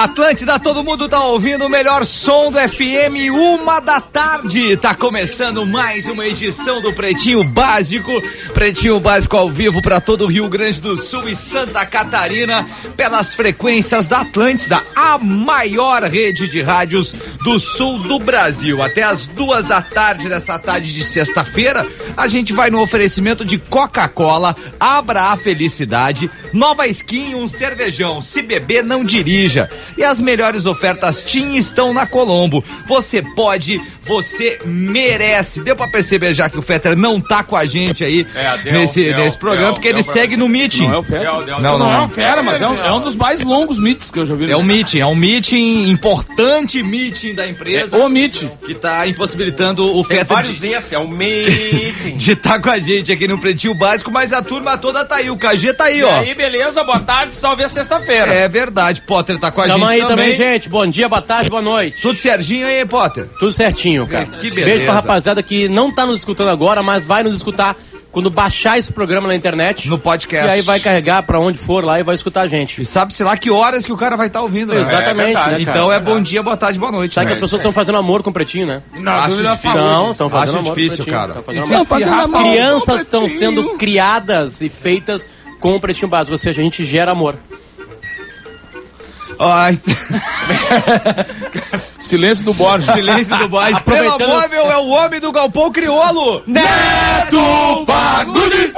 Atlântida, todo mundo tá ouvindo o melhor som do FM, 1h. Tá começando mais uma edição do Pretinho Básico. Pretinho Básico ao vivo para todo o Rio Grande do Sul e Santa Catarina, pelas frequências da Atlântida, a maior rede de rádios do sul do Brasil. Até as 2h dessa tarde de sexta-feira, a gente vai no oferecimento de Coca-Cola, Abra a Felicidade, Nova Skin e um cervejão. Se beber, não dirija. E as melhores ofertas TIM estão na Colombo. Você pode, você merece. Deu pra perceber já que o Fetter não tá com a gente aí nesse programa, porque ele segue no meeting. Não é o Fetter. Não é o Fera, mas é um dos mais longos meets que eu já vi. É um meeting, importante meeting da empresa. O meeting. Que tá impossibilitando o Fetter. Tem vários desses, é o meeting. De estar com a gente aqui no Pretinho Básico, mas a turma toda tá aí. O KG tá aí, ó. E aí, beleza? Boa tarde, salve a sexta-feira. É verdade, Potter tá com a gente aí também, gente. Bom dia, boa tarde, boa noite. Tudo certinho aí, Potter? Tudo certinho, cara. Que beleza. Beijo pra rapaziada que não tá nos escutando agora, mas vai nos escutar quando baixar esse programa na internet. No podcast. E aí vai carregar pra onde for lá e vai escutar a gente. E sabe-se lá que horas que o cara vai estar ouvindo, né? Exatamente, verdade, né, então é bom dia, boa tarde, boa noite. Sabe que as pessoas estão fazendo amor com o Pretinho, né? Acho difícil. Não, estão fazendo Acho amor difícil, com o cara. Crianças estão sendo criadas e feitas com o Pretinho Básico, ou seja, a gente gera amor. Ai. Silêncio do Borges. Silêncio do Borges. Estrela Móvel é o homem do Galpão Crioulo. Neto Fagundes.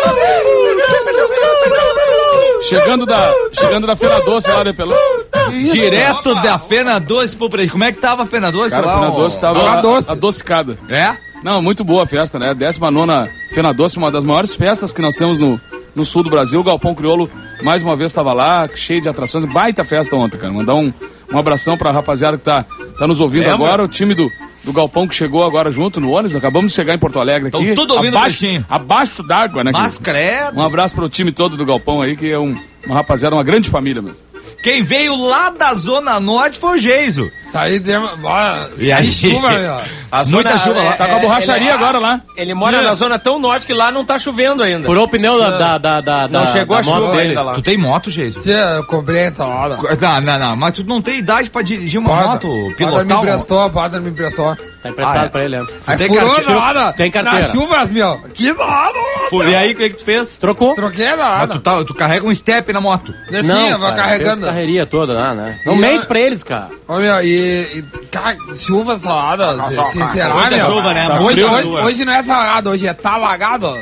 Chegando da Feira Doce lá de Pelão. Direto da Fena Doce pro Pretinho. Como é que tava a Fena Doce Cara, lá? a Fena Doce tava adocicada. É? Não, muito boa a festa, né? 19ª Fena Doce, uma das maiores festas que nós temos no sul do Brasil. O Galpão Crioulo, mais uma vez, estava lá, cheio de atrações. Baita festa ontem, cara. Mandar um abração pra rapaziada que tá nos ouvindo agora. O time do Galpão que chegou agora junto no ônibus. Acabamos de chegar em Porto Alegre aqui. Estão tudo ouvindo abaixo d'água, né? Mas credo. Um abraço pro time todo do Galpão aí, que é uma rapaziada, uma grande família mesmo. Quem veio lá da Zona Norte foi o Geiso. Saí de... E aí, chuva, meu. Muita chuva lá. Tá com a borracharia agora lá. Ele mora na zona tão norte que lá não tá chovendo ainda. Furou o pneu Não chegou a chuva ainda lá. Tu tem moto, Geiso? Eu comprei essa hora. Não, mas tu não tem idade pra dirigir uma moto, pilotar o Padre me emprestou. Tá emprestado pra ele, né? Aí tem furou carteira? na hora. Tem carteira. Nas chuvas, meu. Que da hora. E aí, o que tu fez? Trocou? Troquei na hora. Mas tu carrega um step na moto. Sim, eu vou cara, carregando. fez carreirinha toda lá, né? Não E mente pra eles, cara. Ô, meu, cara, chuva salada, será, Hoje é meu? chuva, né? Hoje não é salada, hoje é talagadas.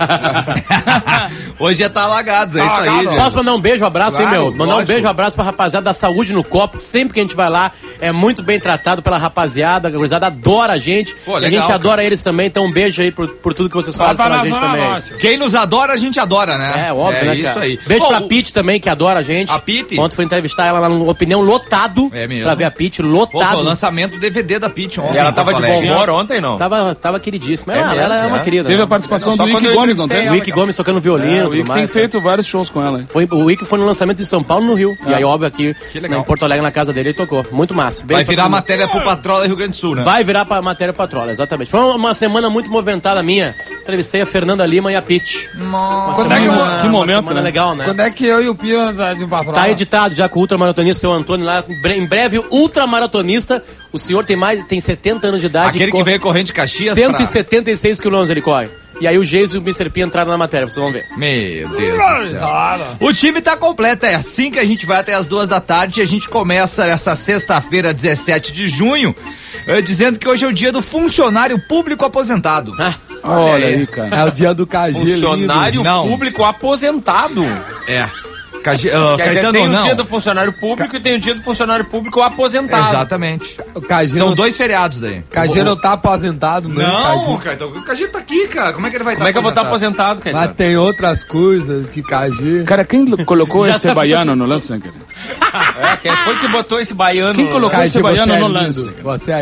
Hoje é tá alagados, é isso aí, Alagado. gente. Posso mandar um beijo, abraço, Claro, hein, meu? Mandar um lógico. beijo, abraço pra rapaziada da Saúde no Copo. Sempre que a gente vai lá, é muito bem tratado pela rapaziada. A gurizada adora a gente. Pô, e a legal, gente adora eles também. Então um beijo aí por tudo que vocês fazem pela gente também. Quem nos adora, a gente adora, né? É, óbvio, né, isso cara? aí. Beijo Pô, pra Pete também, que adora a gente. A Pete? Ontem foi entrevistar ela lá no Opinião lotado. É mesmo? Pra ver a Pete, Pô, lotado. foi o lançamento do DVD da Pitty ontem. E ela tava de bom Alegre. humor ontem, não? Tava queridíssima. Ela mesmo, é uma é? querida. Teve né? a participação Só do quando Ike eu Gomes, não entrevistei tem? O Ike Gomes tocando violino. O tudo Ike tem mais, feito vários shows com ela, hein? O Ike foi no lançamento de São Paulo no Rio. E aí, óbvio, aqui legal. em Porto Alegre, na casa dele, ele tocou. Muito massa. Beijo Vai pra virar todo mundo. matéria pro Patrola Rio Grande do Sul, né? Vai virar pra matéria patrola, exatamente. Foi uma semana muito movimentada minha. Entrevistei a Fernanda Lima e a Pitty. Quando é que eu vou... Que momento, Uma semana né? legal, né? Quando é que eu e o Pio de um patrão? Tá editado já com o ultramaratonista, seu Antônio lá. Em breve, ultramaratonista. O senhor tem 70 anos de idade. Aquele que veio correndo de Caxias 176 quilômetros ele corre. E aí o Geiso e o Mr. P entraram na matéria, vocês vão ver. Meu Deus do céu. O time tá completo, é assim que a gente vai até as 2h e a gente começa essa sexta-feira, 17 de junho, dizendo que hoje é o dia do funcionário público aposentado. Olha aí, cara. É o dia do KG. Funcionário Não. público aposentado. É. Quer dizer, Caetano, tem o não. dia do funcionário público e tem o dia do funcionário público aposentado. Exatamente. O KG São dois feriados daí. KG não tá aposentado, Não, Caetano, o Caetano tá aqui, cara. Como é que ele vai estar Como é que eu vou estar aposentado, Mas Caetano? tem outras coisas que KG... Cara, quem colocou esse baiano no lance, cara? Quem foi que botou esse baiano? Quem colocou esse baiano no lance? Você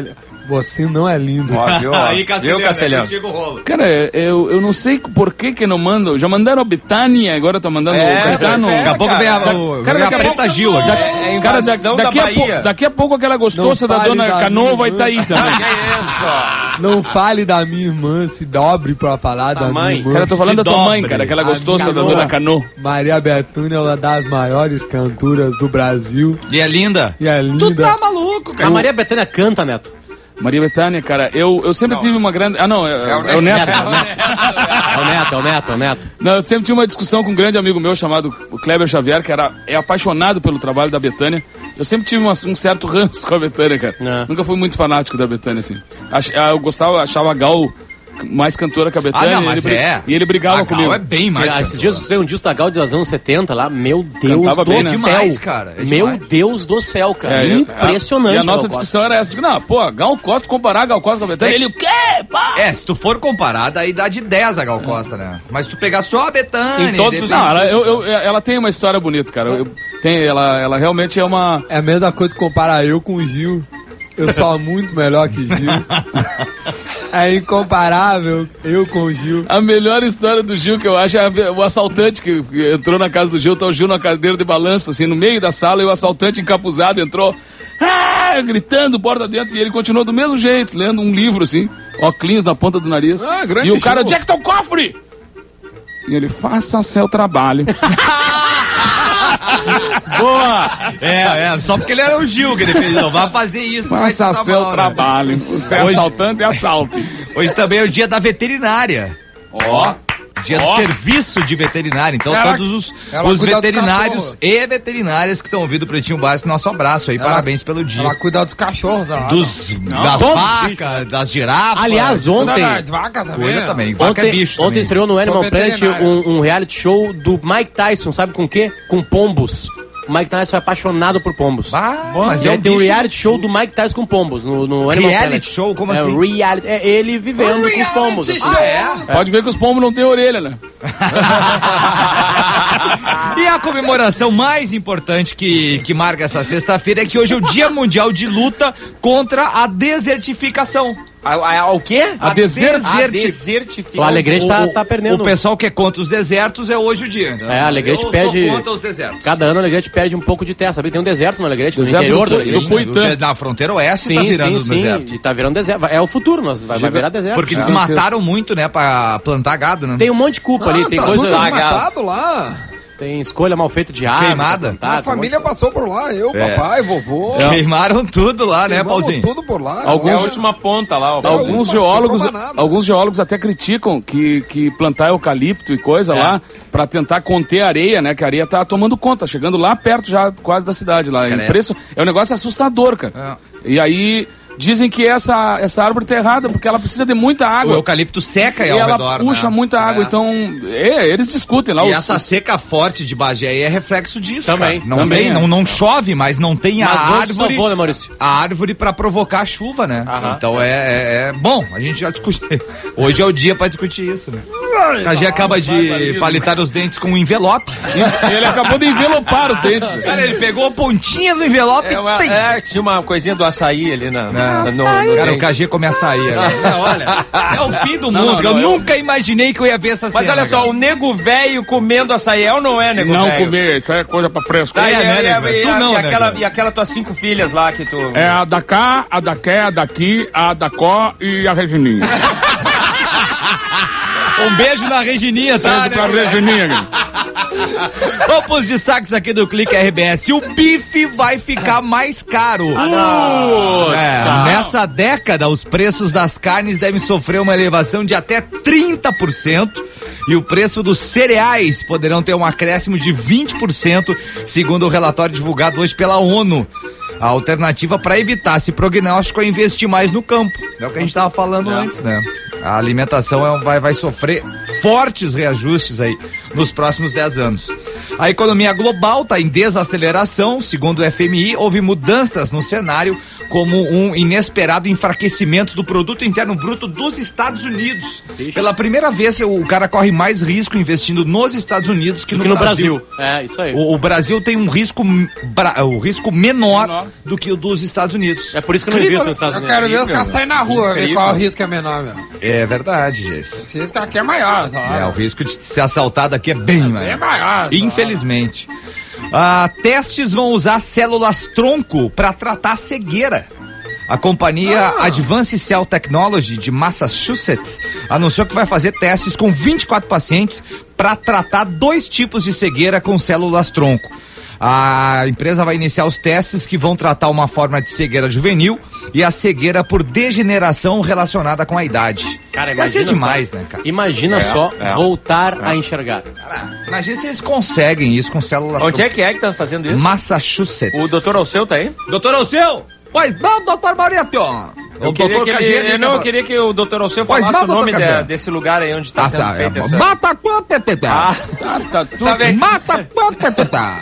Você não é lindo. Ó, viu? Aí, Castelhano, Castelhano? contigo rolo. Cara, eu não sei por que não mandam. Já mandaram a Betânia, agora tô mandando o Caetano. Daqui a pouco vem a Preta Gil aqui. Cara, invasão daqui a pouco aquela gostosa Não da fale dona da Cano minha vai estar aí também. Que isso? Não fale da minha irmã, se dobre pra falar da mãe. minha irmã. Cara, eu tô falando da tua mãe, dobre. cara, aquela A gostosa da Cano. dona Cano. Maria Bethânia é uma das maiores cantoras do Brasil. E é linda? E é linda. Tu tá maluco, cara. A Maria Bethânia canta, Neto. Maria Bethânia, cara, eu sempre tive uma grande... Ah, não, é o Neto. É o Neto. Não, eu sempre tive uma discussão com um grande amigo meu chamado o Kleber Xavier, que é apaixonado pelo trabalho da Bethânia. Eu sempre tive um certo ranço com a Bethânia, cara. É. Nunca fui muito fanático da Bethânia, assim. Eu achava a Gal mais cantora que a Bethânia. Ah, não, mas E ele brigava A Gal comigo. é bem mais. Esses dias eu tenho um disco da Gal dos anos 70 lá, meu Deus Cantava do bem, né? céu. Demais, cara, é Meu demais. Deus do céu, cara. É, Impressionante. E a nossa Gal Costa. discussão era essa. Digo, não, pô, Gal Costa, comparar a Gal Costa com a Bethânia. Ele, o quê? Pá? É, se tu for comparar, daí dá de 10 a Gal Costa, né? Mas tu pegar só a Bethânia... Em todos os- Não, ela tem uma história bonita, cara. Ela realmente é uma... É a mesma coisa que comparar eu com o Gil. Eu sou muito melhor que Gil. É incomparável eu com o Gil. A melhor história do Gil que eu acho é o assaltante que entrou na casa do Gil, tá o Gil na cadeira de balanço, assim, no meio da sala, e o assaltante encapuzado entrou, gritando, porta dentro, e ele continuou do mesmo jeito, lendo um livro, assim, óculos na ponta do nariz. grande E o cara, Gil. onde é que tá o cofre? E ele, faça seu trabalho. Boa! Só porque ele era o Gil que ele fez. Não, vai fazer isso. vai Faça se dar seu mal, né? trabalho. Você é assaltante, assalte. Hoje também é o dia da veterinária. Ó. Dia do serviço de veterinária. Então, todos os cuida dos veterinários cachorros. e veterinárias que estão ouvindo o Pretinho Básico, nosso abraço aí. Parabéns pelo dia. Ela cuida dos cachorros. Ela Das todos vacas, das girafas. Aliás, ontem... das vacas também. Cuida também. Vaca é bicho Ontem também. estreou no Animal Sou Planet veterinário. um reality show do Mike Tyson, sabe com o quê? Com pombos. O Mike Tyson é apaixonado por pombos. Mas E é aí um tem um bicho- reality show do Mike Tyson com pombos no Animal Reality Planet. show? Como é, assim? Reality, é ele vivendo com os pombos. assim. Pode ver que os pombos não têm orelha, né? E a comemoração mais importante que marca essa sexta-feira é que hoje é o Dia Mundial de Luta contra a Desertificação. O quê? A O Alegrete tá perdendo. O pessoal que é contra os desertos é hoje o dia. Então, É, Alegrete eu perde- sou contra os desertos. Cada ano o Alegrete perde um pouco de terra, sabia? Tem um deserto no Alegrete, no Deserto interior do- do Alegrete. do Puitã. Na fronteira oeste Sim, tá virando sim, deserto. sim. E tá virando deserto. É o futuro, vai virar deserto. Porque É. desmataram muito, né, pra plantar gado, né? Tem um monte de culpa ali, tem coisa... tudo desmatado lá. Tem escolha mal feita de árvore. Queimada? pra plantar, A tem um monte de família passou por lá. Eu, papai, vovô. Queimaram tudo lá, né, Queimamos Pauzinho? tudo por lá. É a Alguns, última ponta lá, ó. alguns não geólogos, sobrou nada. alguns geólogos até criticam que plantar eucalipto e coisa lá pra tentar conter a areia, né? Que a areia tá tomando conta, chegando lá perto já quase da cidade lá. É um negócio assustador, cara. E aí dizem que essa árvore tá errada porque ela precisa de muita O água. eucalipto seca E ao ela redor, puxa né? muita água, então eles discutem lá. E os- essa os- seca forte de Bagé aí é reflexo disso, Também, cara. Não, também, tem, é. não chove, mas não tem a Mas hoje árvore. salvou, né, Maurício? A árvore pra provocar chuva, né? Então é bom, a gente já discutiu. Hoje é o dia pra discutir isso, né? A gente acaba de palitar os dentes com um envelope. Ele acabou de envelopar os dentes. Cara, ele pegou a pontinha do envelope e tem. Tinha uma coisinha do açaí ali no Cara, o KG come açaí. Agora. Olha, é o fim do mundo. Eu nunca imaginei que eu ia ver essa cena. Mas olha só, cara. o nego velho comendo açaí é ou não é, nego velho? Não comer, isso é coisa pra fresco. Tá, É, né, nego velho? Tu não, né, cara? E aquela tuas 5 filhas lá que tu... É a da cá, a da qué, a daqui, a da có e a Regininha. Um beijo na Regininha, tá? Pra Regininha, cara. Vamos pros destaques aqui do Clique RBS. O bife vai ficar mais caro. Nessa década, os preços das carnes devem sofrer uma elevação de até 30%. E o preço dos cereais poderão ter um acréscimo de 20%, segundo o relatório divulgado hoje pela ONU. A alternativa para evitar esse prognóstico é investir mais no campo. É o que a gente estava falando antes, né? A alimentação vai sofrer fortes reajustes aí nos próximos 10 anos. A economia global está em desaceleração. Segundo o FMI, houve mudanças no cenário, como um inesperado enfraquecimento do produto interno bruto dos Estados Unidos. Pela primeira vez, o cara corre mais risco investindo nos Estados Unidos que no Brasil. É, isso aí. O Brasil tem um risco, menor do que o dos Estados Unidos. É por isso que eu não invisto nos Estados Eu Unidos. quero ver os caras saírem na rua, ver qual o risco é menor, meu. É verdade, gente. Esse risco aqui é maior, tá? O risco de ser assaltado aqui é bem maior. É maior. Infelizmente. Testes vão usar células tronco para tratar cegueira. A companhia Advanced Cell Technology de Massachusetts anunciou que vai fazer testes com 24 pacientes para tratar 2 tipos de cegueira com células tronco. A empresa vai iniciar os testes que vão tratar uma forma de cegueira juvenil e a cegueira por degeneração relacionada com a idade. Cara, vai ser imagina demais, só, né, cara? Imagina só voltar a enxergar. Cara, imagina se eles conseguem isso com célula Onde tronco. é que tá fazendo isso? Massachusetts. O doutor Alceu tá aí? Doutor Alceu! Pois não, doutor Maurício! Eu queria que o doutor Alceu falasse o nome desse lugar aí onde tá sendo feita essa... Mata quanto, tá vendo? Mata quanto, Tá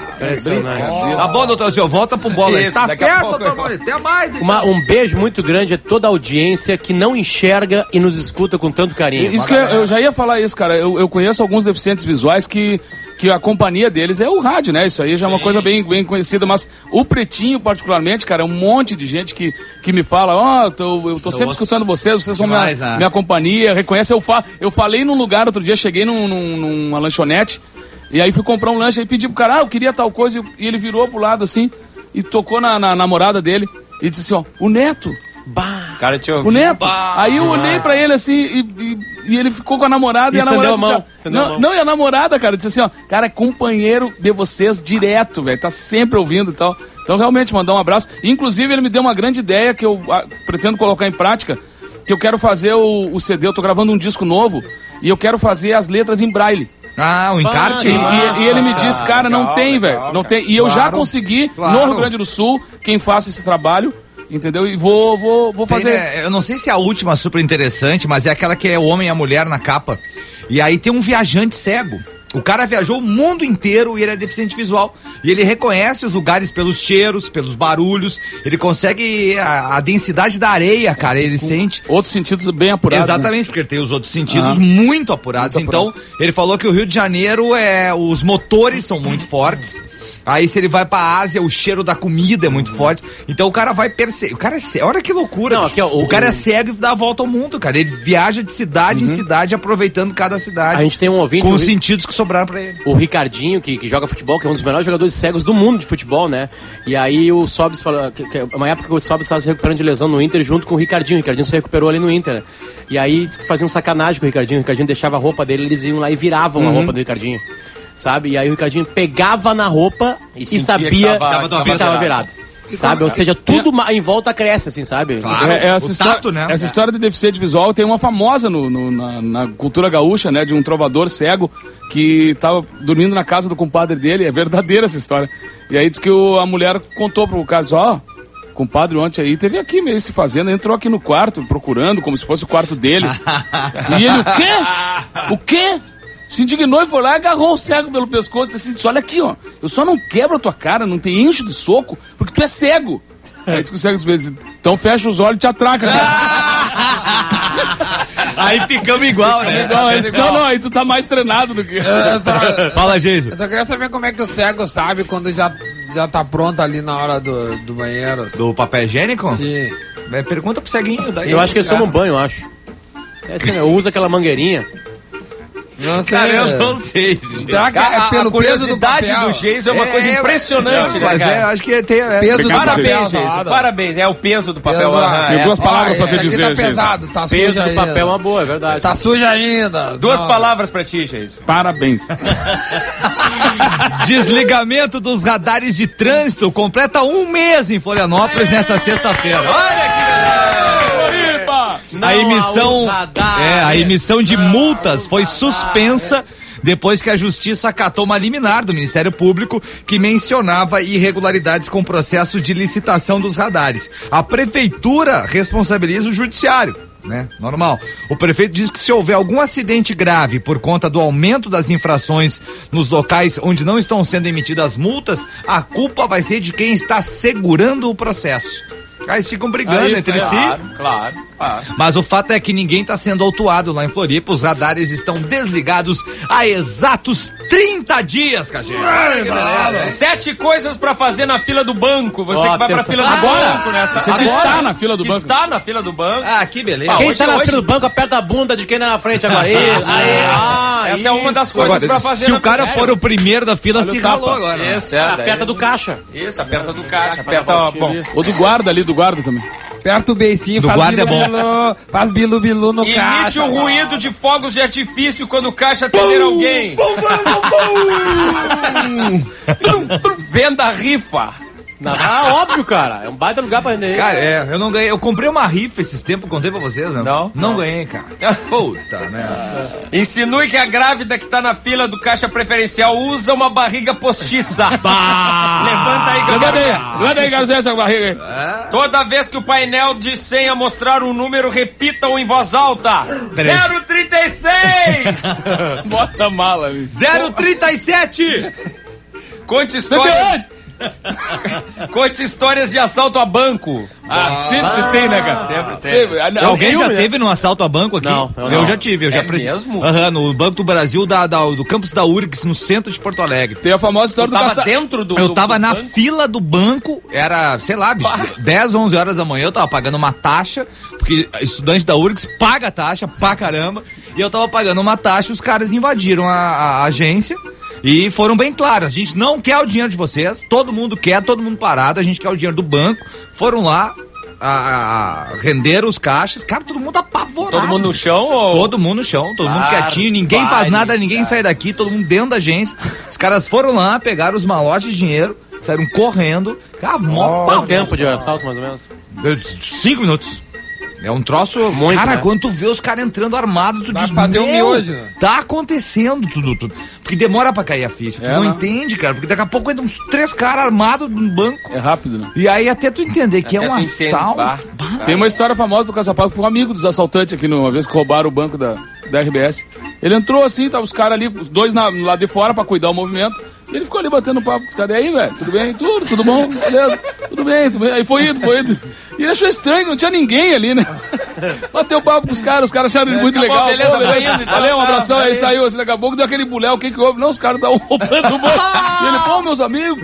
bom, doutor Alceu, volta pro bola aí. Isso, Tá daqui a perto, pouco doutor Maurício, até mais. Um beijo muito grande a toda a audiência que não enxerga e nos escuta com tanto carinho. Isso que eu já ia falar isso, cara. Eu conheço alguns deficientes visuais que a companhia deles é o rádio, né? Isso aí já é uma coisa bem conhecida, mas o Pretinho, particularmente, cara, é um monte de gente que me fala, eu tô sempre escutando vocês são minha companhia, reconhece, eu falei num lugar outro dia, cheguei numa lanchonete, e aí fui comprar um lanche, aí pedi pro cara, eu queria tal coisa, e ele virou pro lado assim, e tocou na namorada dele, e disse assim, o Neto. Cara, te ouvi. O Neto. Aí eu olhei pra ele assim e ele ficou com a namorada e a namorada disse, não, e a namorada, cara, disse assim, cara, é companheiro de vocês direto, velho, tá sempre ouvindo e tal. Então, realmente, mandar um abraço. Inclusive, ele me deu uma grande ideia que eu pretendo colocar em prática, que eu quero fazer o CD, eu tô gravando um disco novo e eu quero fazer as letras em braille. O encarte? E ele me disse, cara, não tem, velho, não tem. E eu já consegui, no Rio Grande do Sul, quem faça esse trabalho, entendeu? E vou fazer. Eu não sei se é a última super interessante, mas é aquela que é o homem e a mulher na capa. E aí tem um viajante cego. O cara viajou o mundo inteiro e ele é deficiente visual. E ele reconhece os lugares pelos cheiros, pelos barulhos. Ele consegue a densidade da areia, cara. Ele sente. Outros sentidos bem apurados. Exatamente, né? Porque ele tem os outros sentidos muito apurados. Então, ele falou que o Rio de Janeiro, os motores são muito fortes. Aí se ele vai pra Ásia, o cheiro da comida é muito forte. Então o cara vai perceber. O cara é cego. Olha que loucura. Não, aqui, o cara é cego e dá a volta ao mundo, cara. Ele viaja de cidade em cidade, aproveitando cada cidade. A gente tem um ouvinte. Com os sentidos que sobraram pra ele. O Ricardinho, que joga futebol, que é um dos melhores jogadores cegos do mundo de futebol, né? E aí o Sobis falou. Que uma época que o Sobis estava se recuperando de lesão no Inter junto com o Ricardinho. O Ricardinho se recuperou ali no Inter. Né? E aí disse que faziam sacanagem com o Ricardinho. O Ricardinho deixava a roupa dele, eles iam lá e viravam a roupa do Ricardinho. Sabe? E aí o Ricardinho pegava na roupa e sabia que tava virado. Sabe? Ou seja, tudo em volta cresce, assim, sabe? Claro, essa história de deficiente visual tem uma famosa na cultura gaúcha, né? De um trovador cego que tava dormindo na casa do compadre dele. É verdadeira essa história. E aí diz que a mulher contou pro cara, disse, compadre ontem aí teve aqui meio se fazendo, entrou aqui no quarto procurando como se fosse o quarto dele. E ele, o quê? O quê? Se indignou e foi lá e agarrou o cego pelo pescoço e disse, olha aqui, eu só não quebro a tua cara, não te encho de soco, porque tu é cego. Aí diz que o cego disse, então fecha os olhos e te atraca. Aí ficamos igual, né? Aí disse, não, aí tu tá mais treinado do que... Fala, Geiso. Eu só queria saber como é que o cego sabe quando já tá pronto ali na hora do banheiro. Assim. Do papel higiênico? Sim. Pergunta pro ceguinho. Daí eu acho que eles tomam banho, eu acho. Eu uso aquela mangueirinha. Não sei. Cara, eu não sei. Será que é pelo peso do papel? Do Geiso é uma coisa impressionante, né, mas cara? acho que tem... Peso do Parabéns, papel, Geiso. Parabéns. É o peso do papel. Tem duas palavras pra te dizer, tá pesado, tá sujo peso do ainda. papel é uma boa, é verdade. Tá sujo ainda. Duas palavras pra ti, Geiso. Parabéns. Desligamento dos radares de trânsito completa 1 mês em Florianópolis nessa sexta-feira. Olha que a emissão de multas foi suspensa depois que a Justiça acatou uma liminar do Ministério Público que mencionava irregularidades com o processo de licitação dos radares. A Prefeitura responsabiliza o Judiciário. né? Normal. O prefeito diz que se houver algum acidente grave por conta do aumento das infrações nos locais onde não estão sendo emitidas multas, a culpa vai ser de quem está segurando o processo. Aí eles ficam brigando entre si. Claro. Mas o fato é que ninguém está sendo autuado lá em Floripa. Os radares estão desligados há exatos 30 dias, Cagê. 7 coisas pra fazer na fila do banco. Você que vai pra fila do banco nessa. Você que está na fila do banco. Está na fila do banco. Ah, que beleza. Quem tá na fila do banco aperta a bunda de quem tá na frente agora. Isso. Essa é uma das coisas pra fazer. Se o cara for o primeiro da fila, se ralou agora. Isso, aperta do caixa. Isso, aperta do caixa. Aperta, bom. Ou do guarda ali, do guarda também. Aperta o beicinho, Do faz guarda é bilu-bilu, faz bilu-bilu no caixa. Emite o ruído de fogos de artifício quando o caixa atender alguém. Venda rifa. Óbvio, cara. É um baita lugar pra vender. Cara, eu não ganhei. Eu comprei uma rifa esses tempos, contei pra vocês, né? Não ganhei, cara. Puta, né? Insinue que a grávida que tá na fila do caixa preferencial usa uma barriga postiça. Levanta aí, galera. Levanta aí, Garcês, essa barriga aí. Toda vez que o painel de senha mostrar um número, repitam em voz alta. 036! Bota a mala ali. 037! Conte histórias. Conte histórias de assalto a banco. Sempre tem, né, cara? Sempre tem. Alguém já teve num assalto a banco aqui? Não, eu já tive. Mesmo? No Banco do Brasil, do campus da URGS, no centro de Porto Alegre. Tem a famosa história do caça... dentro do Eu tava na banco? fila do banco, era, sei lá, bicho, 10, 11 horas da manhã, eu tava pagando uma taxa, porque estudante da URGS paga taxa pra caramba, e eu tava pagando uma taxa, os caras invadiram a agência. E foram bem claros, a gente não quer o dinheiro de vocês, todo mundo quer, todo mundo parado, a gente quer o dinheiro do banco. Foram lá, renderam os caixas, cara, todo mundo apavorado. Todo mundo no chão? Ou... Todo mundo no chão, todo mundo quietinho, ninguém faz nada, ninguém sai daqui, todo mundo dentro da agência. Os caras foram lá, pegaram os malotes de dinheiro, saíram correndo. Cara, Quanto tempo de assalto, mais ou menos? 5 minutos. É um troço muito, cara, né? Quando tu vê os caras entrando armados, tu diz, fazer um miojo, né? Tá acontecendo tudo. Porque demora pra cair a ficha. Tu não entende, cara. Porque daqui a pouco entram uns 3 caras armados num banco. É rápido, né? E aí até tu entender que é um assalto. Tem uma história famosa do Caçapava, que foi um amigo dos assaltantes aqui, uma vez que roubaram o banco da RBS. Ele entrou assim, tava os caras ali, os dois lá de fora pra cuidar do movimento. E ele ficou ali batendo papo com os caras. E aí, velho, tudo bem? Tudo bom? Beleza? Tudo bem. Aí foi indo. E ele achou estranho, não tinha ninguém ali, né? Bateu papo com os caras acharam ele muito legal. Beleza, valeu, um abração, aí saiu assim, daqui a pouco deu aquele buléu, o que houve? Não, os caras estavam roubando o banco. E ele, pô, meus amigos.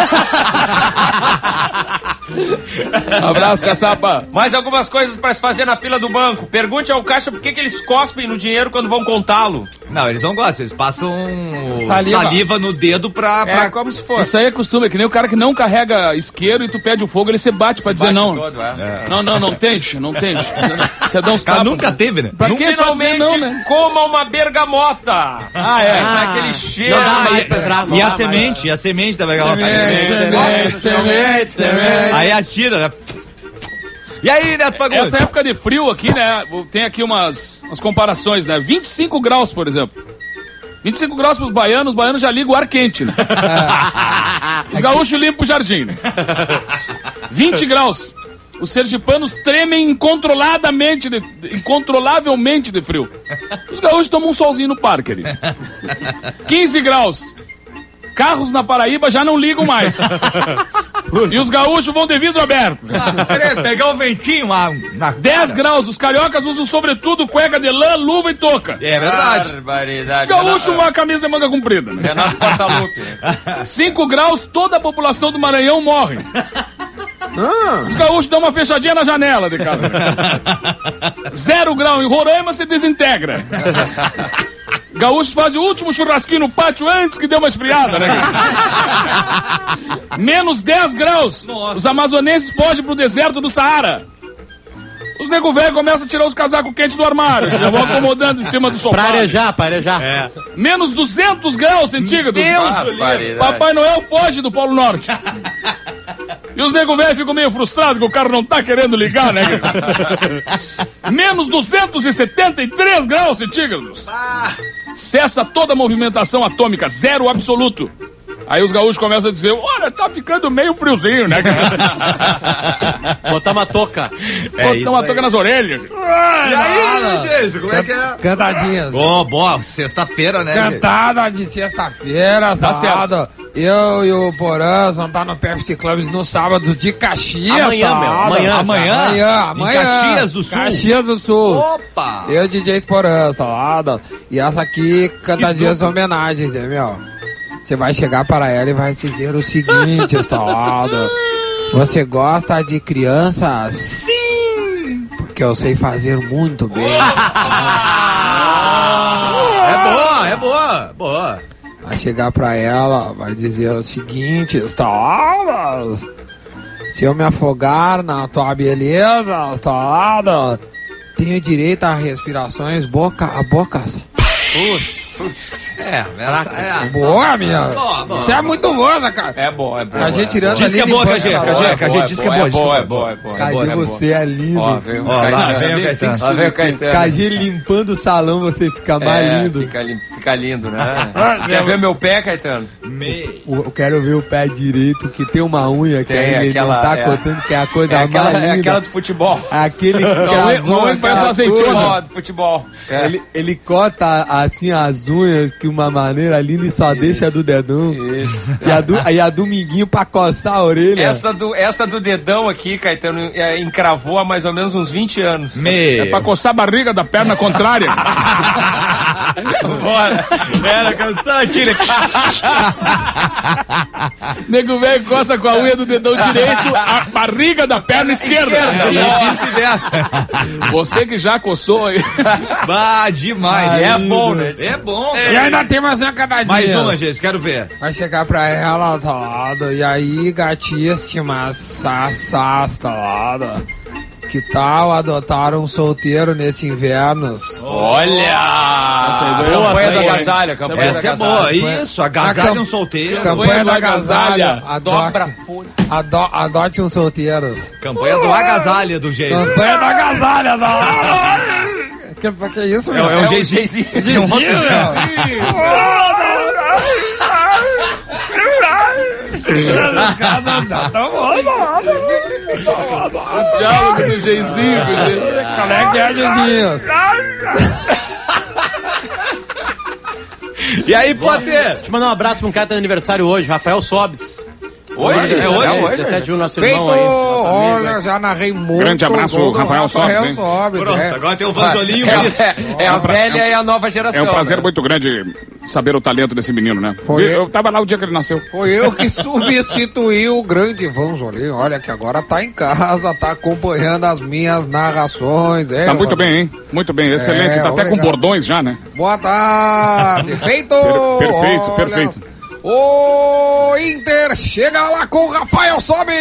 Abraço, caçapa. Mais algumas coisas pra se fazer na fila do banco. Pergunte ao caixa por que eles cospem no dinheiro quando vão contá-lo. Não, eles não gostam, eles passam saliva no dedo pra... como se fosse. Isso aí é costume, é que nem o cara que não carrega isqueiro e tu pede o fogo, ele se bate pra dizer não. Todo, Não tem. Você dá uns tapas. Nunca teve, né? Pra que só dizer não, né? Coma uma bergamota. É aquele cheiro. Não dá mais pra entrar. E a semente também. Semente. Aí atira, né? E aí, Neto Fagundes? Essa época de frio aqui, né? Tem aqui umas comparações, né? 25 graus, por exemplo. 25 graus pros baianos, os baianos já ligam o ar quente, né? Os gaúchos limpam o jardim, né? 20 graus. Os sergipanos tremem incontrolavelmente de frio. Os gaúchos tomam um solzinho no parque ali. 15 graus. Carros na Paraíba já não ligam mais. E os gaúchos vão de vidro aberto. Pegar o ventinho lá. 10 graus. Os cariocas usam sobretudo cueca de lã, luva e touca. É verdade. Barbaridade. Gaúcho uma camisa de manga comprida, né? Renato Portaluppi. 5 graus, toda a população do Maranhão morre. Os gaúchos dão uma fechadinha na janela de casa. 0 grau em Roraima se desintegra. Gaúchos fazem o último churrasquinho no pátio antes que dê uma esfriada, né? Menos 10 graus. Nossa. Os amazonenses fogem pro deserto do Saara. Os nego velho começam a tirar os casacos quentes do armário. Já vão acomodando em cima do sofá. Pra arejar. É. Menos 200 graus centígrados. Papai Noel foge do Polo Norte. E os nego velho ficam meio frustrados que o carro não tá querendo ligar, né? Menos 273 graus centígrados. Cessa toda a movimentação atômica, zero absoluto. Aí os gaúchos começam a dizer, olha, tá ficando meio friozinho, né, cara? Botar uma touca. Botar uma touca nas orelhas. E aí, gente, como é que é? Cantadinhas. Boa, sexta-feira, né, gente? Cantada de sexta-feira, Tá sábado. Eu e o Porã vamos estar no Pepsi Club no sábado de Caxias. Amanhã, meu. Amanhã? Em Caxias do Sul? Caxias do Sul. Opa! Eu, DJ Porã, salada. E essa aqui, cantadinhas homenagens, hein, meu? Você vai chegar para ela e vai dizer o seguinte, salada. Você gosta de crianças? Sim! Porque eu sei fazer muito bem. É boa. Vai chegar pra ela, vai dizer o seguinte, salada. Se eu me afogar na tua beleza, salada, tenho direito a respirações boca a boca. Boa, minha. Você é muito boa, cara. É boa. A gente tirando Diz ali. que é boa, limpando KG. Diz que é boa. É boa. KG, você é lindo. Ó, vem o Lá vem o Caetano. Caetano. Lá vem o Caetano. KG limpando o salão, você fica mais lindo. Fica lindo, né? Quer ver meu pé, Caetano? Eu quero ver o pé direito, que tem uma unha que Tem ainda ele não aquela- tá é. cortando, que é a coisa É mais linda. aquela do futebol. Aquele uma unha que parece uma azeitona. Ó, do futebol. É. Ele corta assim as unhas de uma maneira linda e só deixa a do dedão. Isso. E a do minguinho pra coçar a orelha. Essa do dedão aqui, Caetano, encravou há mais ou menos uns 20 anos. É pra coçar a barriga da perna contrária. Bora. Era canção aqui, né? Nego velho coça com a unha do dedão direito a barriga da perna esquerda. E vice-versa. Você que já coçou aí. Bah, demais. É lindo. bom, né? É bom. E ainda tem mais uma cantadinha. Mais uma, gente, quero ver. Vai chegar pra ela, salada. E aí, gatíssimas, sassas, salada. Que tal adotar um solteiro nesse inverno? Olha! Campanha do agasalho. Essa é boa. Isso, agasalha um solteiro. Campanha do agasalho. Dobra Adote um solteiro. Campanha do agasalha do jeito. Campanha do agasalho. Que é isso, meu? É um Jay-Z. Tem um outro O diálogo do Geizinho. Como é que é, Jezinhos? E aí, Potter? Deixa eu mandar um abraço pra um cara que tá no aniversário hoje, Rafael Sobes. Hoje? É hoje? 17 de junho, nosso irmão aí. Nosso amigo, Olha, né? já narrei muito. Grande abraço, gol do Rafael Sobes, hein? Pronto, agora tem o Vanzolinho. É a velha e a nova É geração. um prazer né? muito grande saber o talento desse menino, né? Foi. Eu tava lá o dia que ele nasceu. Foi eu que substituí o grande Vanzolim. Olha que agora tá em casa, tá acompanhando as minhas narrações. Tá muito bem, hein? Muito bem, excelente. Tá até com obrigado. bordões já, né? Boa tarde, feito! Perfeito, Olha, perfeito. O Inter chega lá com o Rafael Sobes!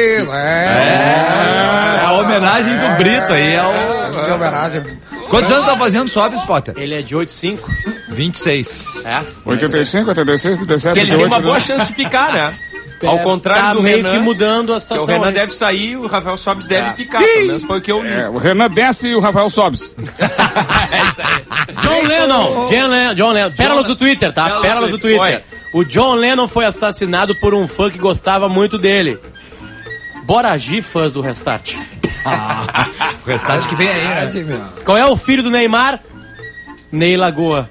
É a homenagem do Brito aí. É homenagem. Quantos anos tá fazendo Sobes, Potter? Ele é de 8,5. 26. 85, 86, 37, Que ele tem uma 38, boa né? chance de ficar, né? Ao Tá contrário do meio Renan, que mudando a que o situação. Renan né? deve sair, o Rafael Sobes deve ficar. Pelo menos foi o que eu li. É, o Renan desce e o Rafael Sobes. É isso aí. John Lennon. Pérolas do Twitter, tá? Pérolas do Twitter. O John Lennon foi assassinado por um fã que gostava muito dele. Bora agir, fãs do Restart. O restante que vem aí, né? Meu. Qual é o filho do Neymar? Ney Lagoa.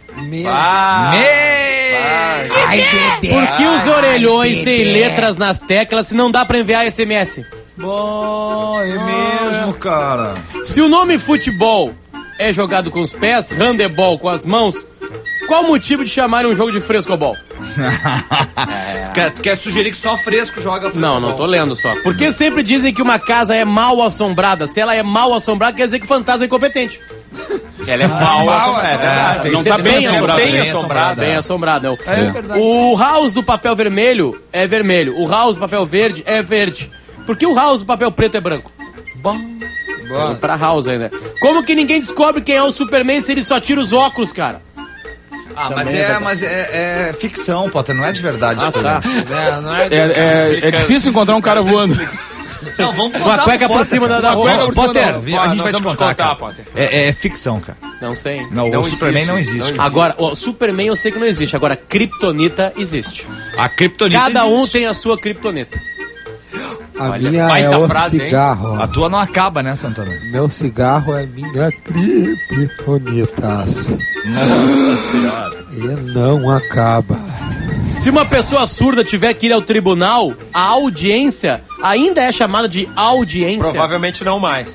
Por que os orelhões têm letras nas teclas se não dá pra enviar SMS? Bom, é mesmo, cara. Se o nome futebol é jogado com os pés, handebol com as mãos, qual o motivo de chamarem um jogo de frescobol? Quer sugerir que só fresco joga futebol? Não tô lendo só. Porque sempre dizem que uma casa é mal assombrada. Se ela é mal assombrada, quer dizer que o fantasma é incompetente. Ela é mal assombrada. Tem Não que tá ser bem bem assombrada. assombrada. Bem assombrada. Bem assombrada. É verdade. O house do papel vermelho é vermelho. O house do papel verde é verde. Por que o house do papel preto é branco? Pra house ainda. Como que ninguém descobre quem é o Superman se ele só tira os óculos, cara? Mas é ficção, Potter, não é de verdade. isso tá. Não é É difícil encontrar um cara voando. Não, vamos Com a contar cueca pro por cima da Ô, cueca. Potter, a Ó, gente nós vai te vamos contar, cara. Potter. É ficção, cara. Não sei. Não, Não o Superman não existe. existe. Agora, o Superman eu sei que não existe. Agora, Kryptonita existe. A Kryptonita Cada um existe. tem a sua Kryptonita. A Olha, minha baita é o frase, hein? cigarro. A tua não acaba, né, Santana? Meu cigarro é minha criptonitas. E não acaba. Se uma pessoa surda tiver que ir ao tribunal, a audiência ainda é chamada de audiência. Provavelmente não mais.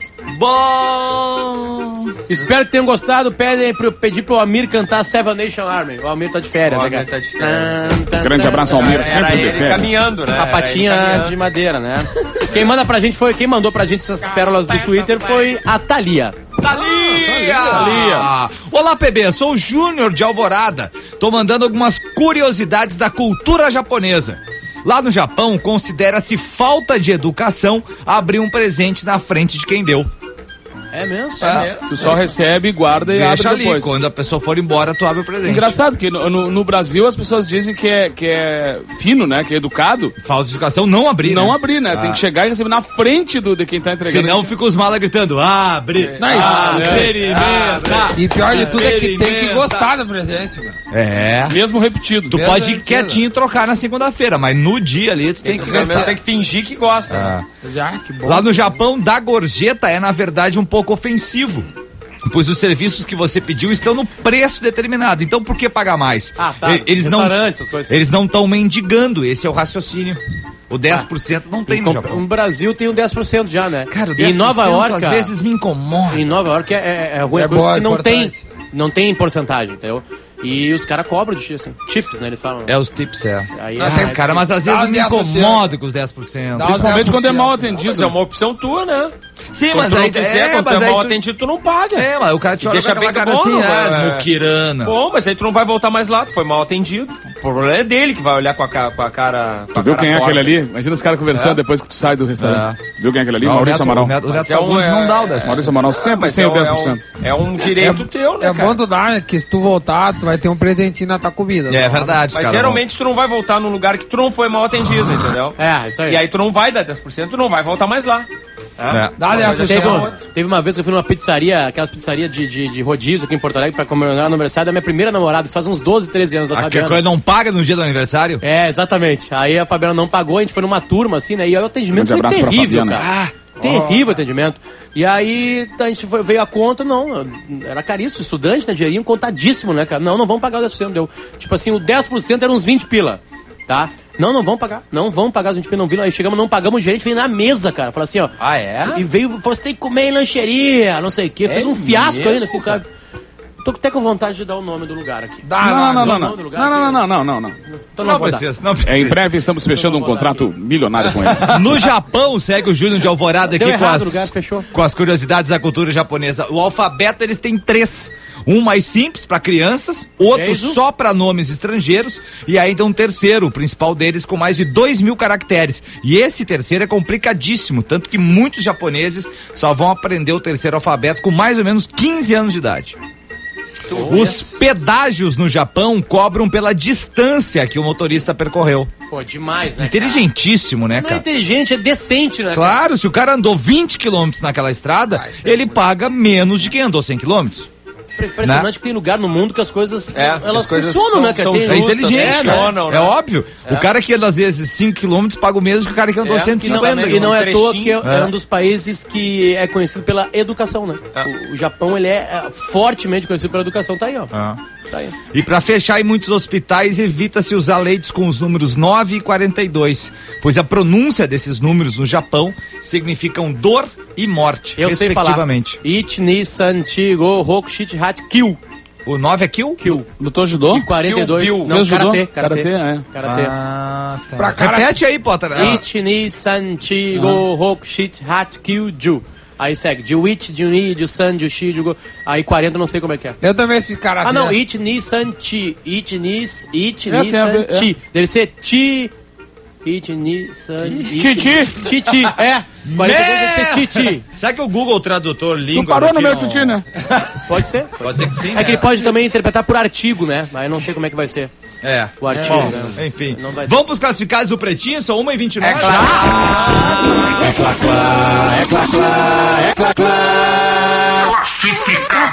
Bom! Espero que tenham gostado. Pedir pro Amir cantar Seven Nation Army. O Amir tá de férias, O né, Amir cara? tá de férias. Grande abraço ao Almir, Era sempre de ele férias. caminhando, né? A patinha de madeira, né? Quem mandou pra gente essas pérolas do Twitter foi a Thalia. Thalia! Olá, PB, sou o Júnior de Alvorada. Tô mandando algumas curiosidades da cultura japonesa. Lá no Japão, considera-se falta de educação abrir um presente na frente de quem deu. É mesmo? Tu só recebe, guarda e Deixa abre ali, depois. quando a pessoa for embora, tu abre o presente. Engraçado, porque no Brasil as pessoas dizem que é fino, né? Que é educado. Falta de educação, não abrir, Não né? abrir, né? Tem que chegar e receber na frente de quem tá entregando. Senão fica os malas gritando, abre, Não, experimenta. E pior de tudo é que tem que Experimenta. gostar do presente, mano. É. Mesmo repetido. Tu Meu pode ir Deus, quietinho e trocar na segunda-feira, mas no dia ali tu tem que Pelo menos tem que fingir que gosta. né? Já, que bom. Lá no Japão, dar gorjeta é, na verdade, um pouco ofensivo. Pois os serviços que você pediu estão no preço determinado. Então, por que pagar mais? Ah, tá. Eles não Restaurante, essas coisas assim. Eles não estão mendigando. Esse é o raciocínio. O 10% não tem no Japão. No Brasil tem um 10% já, né? Cara, o 10% E em Nova York, às vezes me incomoda. em Nova York é ruim, É é coisa boa, que importante. não tem porcentagem, entendeu? E os caras cobram de assim, chips, né? Eles falam. É os tips, é. Aí Não, tem- Cara, mas às Dá vezes os me 10%. incomoda com os 10%. Dá Principalmente quando é mal 10%. atendido. Mas é uma opção tua, né? Sim, Quando mas tu não aí quiser, quando tu mas é aí mal tu- atendido, tu não paga. É, mas o cara te olha Deixa com aquela bem cara bom, assim, né? muquirana. Bom, mas aí tu não vai voltar mais lá, tu foi mal atendido. O problema é dele que vai olhar com a cara. Tu viu quem é aquele ali? Imagina os caras conversando depois que tu sai do restaurante. Viu quem é aquele ali? Maurício Amaral. O Neto Mas é um- Fagundes não dá o 10%. Maurício Amaral sempre Mas sem o 10%. é um direito teu, né, É cara? bom tu dar, que se tu voltar, tu vai ter um presentinho na tua comida. É né? verdade, Mas cara. geralmente tu não vai voltar num lugar que tu não foi mal atendido, entendeu? É, isso aí. E aí tu não vai dar 10%, tu não vai voltar mais lá. É. Dá 10%. Teve uma vez que eu fui numa pizzaria, aquelas pizzarias de rodízio aqui em Porto Alegre pra comemorar o aniversário da minha primeira namorada. Isso faz uns 12, 13 anos da Aquela Fabiana. coisa não paga no dia do aniversário? É, exatamente. Aí a Fabiana não pagou, a gente foi numa turma assim, né? E aí o atendimento Grande foi abraço pra terrível, Fabiana. cara. Terrível o atendimento. E aí a gente veio a conta, não, era caríssimo, estudante, né? Dinheirinho contadíssimo, né, cara? Não vamos pagar o 10%, deu. Tipo assim, o 10% era uns 20 pila, tá? Não vamos pagar, não vamos pagar os 20 pila, não viram. Aí chegamos, não pagamos, o gerente veio na mesa, cara. Falou assim, ó. Ah, é? E veio, falou, você tem que comer em lancheria, não sei o quê. Fez um fiasco mesmo, ainda, assim, sabe? Tô até com vontade de dar o nome do lugar aqui. Dá, Não. Então Não vou dar. precisa, não Em precisa. breve estamos fechando um contrato milionário com eles. No Japão, segue o Júnior de Alvorada Deu aqui errado o lugar, fechou. com as curiosidades da cultura japonesa. O alfabeto, eles têm 3. Um mais simples para crianças, outro Beijo. só para nomes estrangeiros e ainda um terceiro, o principal deles com mais de 2.000 caracteres. E esse terceiro é complicadíssimo, tanto que muitos japoneses só vão aprender o terceiro alfabeto com mais ou menos 15 anos de idade. Os pedágios no Japão cobram pela distância que o motorista percorreu. Pô, demais, né? Inteligentíssimo, né, Não é cara? inteligente, é decente, né? cara? Claro, se o cara andou 20 quilômetros naquela estrada, ele paga menos de quem andou 100 quilômetros. Impressionante que tem lugar no mundo que as coisas, elas as coisas funcionam, né? cara? são Tem- É justas, inteligente, funcionam, é né? óbvio. O cara que anda às vezes 5 quilômetros paga o mesmo que o cara que andou É, 150. E não é à toa trechinho. que é um dos países que é conhecido pela educação, né? O Japão, ele é fortemente conhecido pela educação. Tá aí, ó. Tá aí. E pra fechar, em muitos hospitais evita-se usar leites com os números 9 e 42, pois a pronúncia desses números no Japão significam dor e morte, Eu sei falar. respectivamente. Ichi, ni, san, chi, go, hoku, shichi, hachi, kill. O 9 é kill? Kill. Lutou judô? 42. Kill Bill. Não, Fez judô? karatê. Karatê, é. Karatê. Ah, tá. Pra cara- Repete aí, Potter. Ichi, ni, san, chi, go, hoku, shichi, hachi, kill, ju. Aí segue. De Ichi, de Ni, de San, de Shi, de go. Aí 40 eu não sei como é que é. Eu também fiz karatê. Ah, não. Ichi, ni, san, chi. Ichi, ni, tem a san, ver, é. chi. Deve ser chi. Ichi, ni, san, Titi. Titi, é. 42 deve ser Titi. Será que o Google Tradutor língua Não parou no meu titi, né? Pode ser. Pode ser que sim. É que ele pode também interpretar por artigo, né? Mas eu não sei como é que vai ser. É. O artigo, Bom, né? enfim. Não vai- Vamos pros classificados do Pretinho? São 1h29. É claro.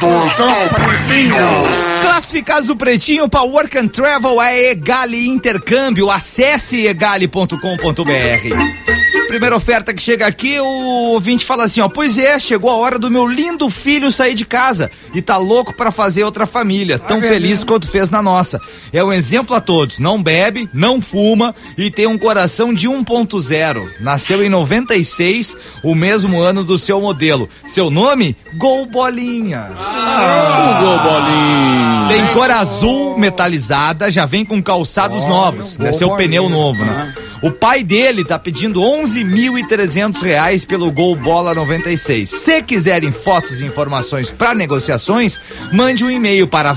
Classificados do Pretinho para Work and Travel é Egali Intercâmbio. Acesse egali.com.br. Primeira oferta que chega aqui, o ouvinte fala assim, ó, pois é, chegou a hora do meu lindo filho sair de casa e tá louco pra fazer outra família, tão feliz quanto fez na nossa. É um exemplo a todos, não bebe, não fuma e tem um coração de 1.0. Nasceu em 96, o mesmo ano do seu modelo. Seu nome? Gol Bolinha. Gol Bolinha. Tem cor azul metalizada, já vem com calçados novos, deve ser o pneu novo, né? O pai dele tá pedindo R$11.300 pelo Gol Bola 96. Se quiserem fotos e informações para negociações, mande um e-mail para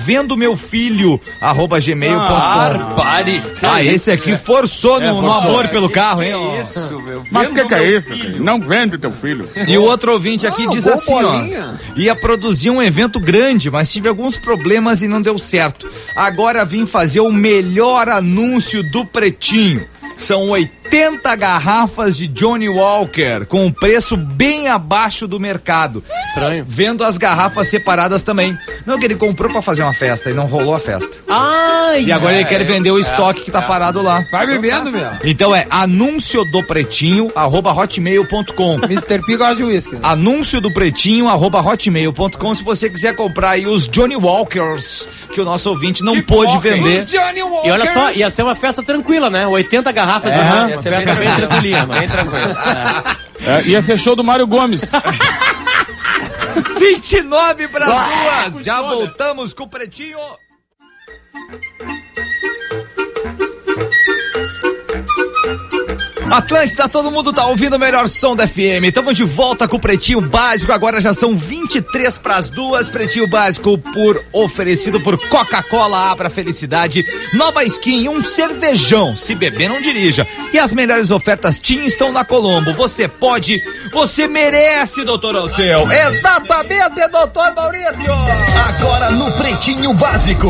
vendomeufilho@gmail.com. Esse aqui forçou no amor pelo carro, hein? Isso, meu. Mas o que é isso? Não vende teu filho. E o outro ouvinte aqui diz assim, ó, ia produzir um evento grande, mas tive alguns problemas e não deu certo. Agora vim fazer o melhor anúncio do Pretinho. São 80 garrafas de Johnny Walker, com um preço bem abaixo do mercado. Estranho. Vendo as garrafas separadas também. Não, que ele comprou pra fazer uma festa e não rolou a festa. E agora ele quer vender o estoque que tá parado lá. Vai bebendo, meu. Então é anúncio do pretinho @hotmail.com. Mr. P gosta de uísque. Anúncio do pretinho @hotmail.com. Se você quiser comprar aí os Johnny Walkers que o nosso ouvinte não pôde vender. E olha só, ia ser uma festa tranquila, né? 80 garrafas de uma festa bem tranquilinha. Bem tranquila. Ia ser show do Mário Gomes. 29 para as 2. Já voltamos com o Pretinho. Atlântida, todo mundo tá ouvindo o melhor som da FM. Estamos de volta com o Pretinho Básico. Agora já são 23 para as 2. Pretinho Básico oferecido por Coca-Cola. Abra felicidade. Nova skin, um cervejão. Se beber, não dirija. E as melhores ofertas TIM estão na Colombo. Você pode, você merece, doutor Alceu. Exatamente, doutor Maurício. Agora no Pretinho Básico.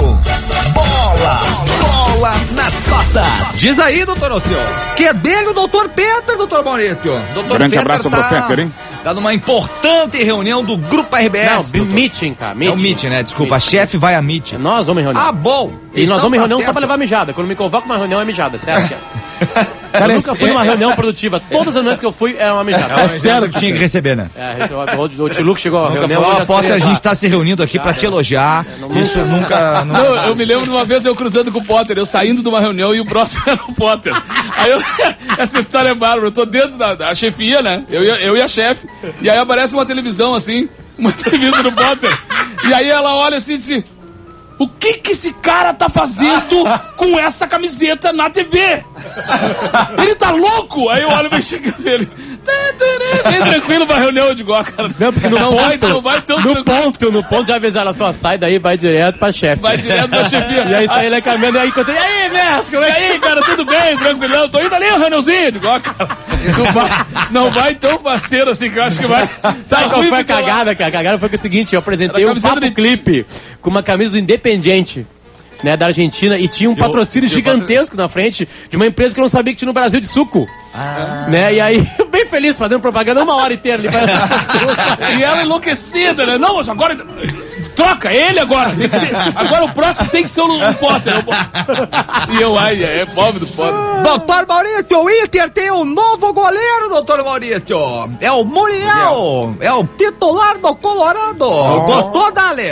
Bola nas costas. Diz aí, doutor Alceu, que é dele o doutor Peter, doutor Maurício. Doutor Grande Peter abraço pro Peter, hein? Tá numa importante reunião do Grupo RBS. Não, meeting, cara. É o meeting, né? Desculpa, meeting. A chefe vai a meeting. Nós vamos em reunião. Ah, bom. E nós vamos em reunião tá só pra levar mijada. Quando me convoca uma reunião é mijada, sério. Eu nunca fui numa reunião produtiva. Todas as reuniões que eu fui é uma mijada. É sério que tinha que receber, né? O Tiluco chegou à reunião. A Potter, a gente tá se reunindo aqui pra te elogiar. Isso nunca... Não, eu me lembro de uma vez eu cruzando com o Potter, eu saindo de uma reunião e o próximo era o Potter. Aí essa história é bárbara, eu tô dentro da chefia, né? Eu e a chefe. E aí aparece uma televisão assim, uma entrevista do Potter. E aí ela olha assim e diz: o que esse cara tá fazendo com essa camiseta na TV? Ele tá louco? Aí eu olho bem chegando dele. Bem tranquilo pra reunião de igual, cara. Não, porque não vai tão tranquilo. No ponto já avisaram, só sai daí, vai direto pra chefe. Vai direto pra chefia. E aí sai ele caminhando, aí encontrei, e aí, Neto? E aí, cara, tudo bem? Tranquilão? Tô indo ali, reuniãozinho. De igual, cara. Não vai tão faceiro assim, que eu acho que vai. Sabe qual foi a cagada, cara? A cagada foi o seguinte, eu apresentei um papo clipe com uma camisa do Independiente, né, da Argentina, e tinha um patrocínio gigantesco na frente de uma empresa que eu não sabia que tinha no Brasil, de suco. Né? E aí, bem feliz, fazendo propaganda 1 hora inteira. E ela enlouquecida, né? Não, mas agora... Troca ele agora. Tem que ser, agora o próximo tem que ser o Potter. E eu, é pobre do Potter. Doutor Maurício, o Inter tem um novo goleiro, doutor Maurício. É o Muriel. É o titular do Colorado. Gostou, Dali?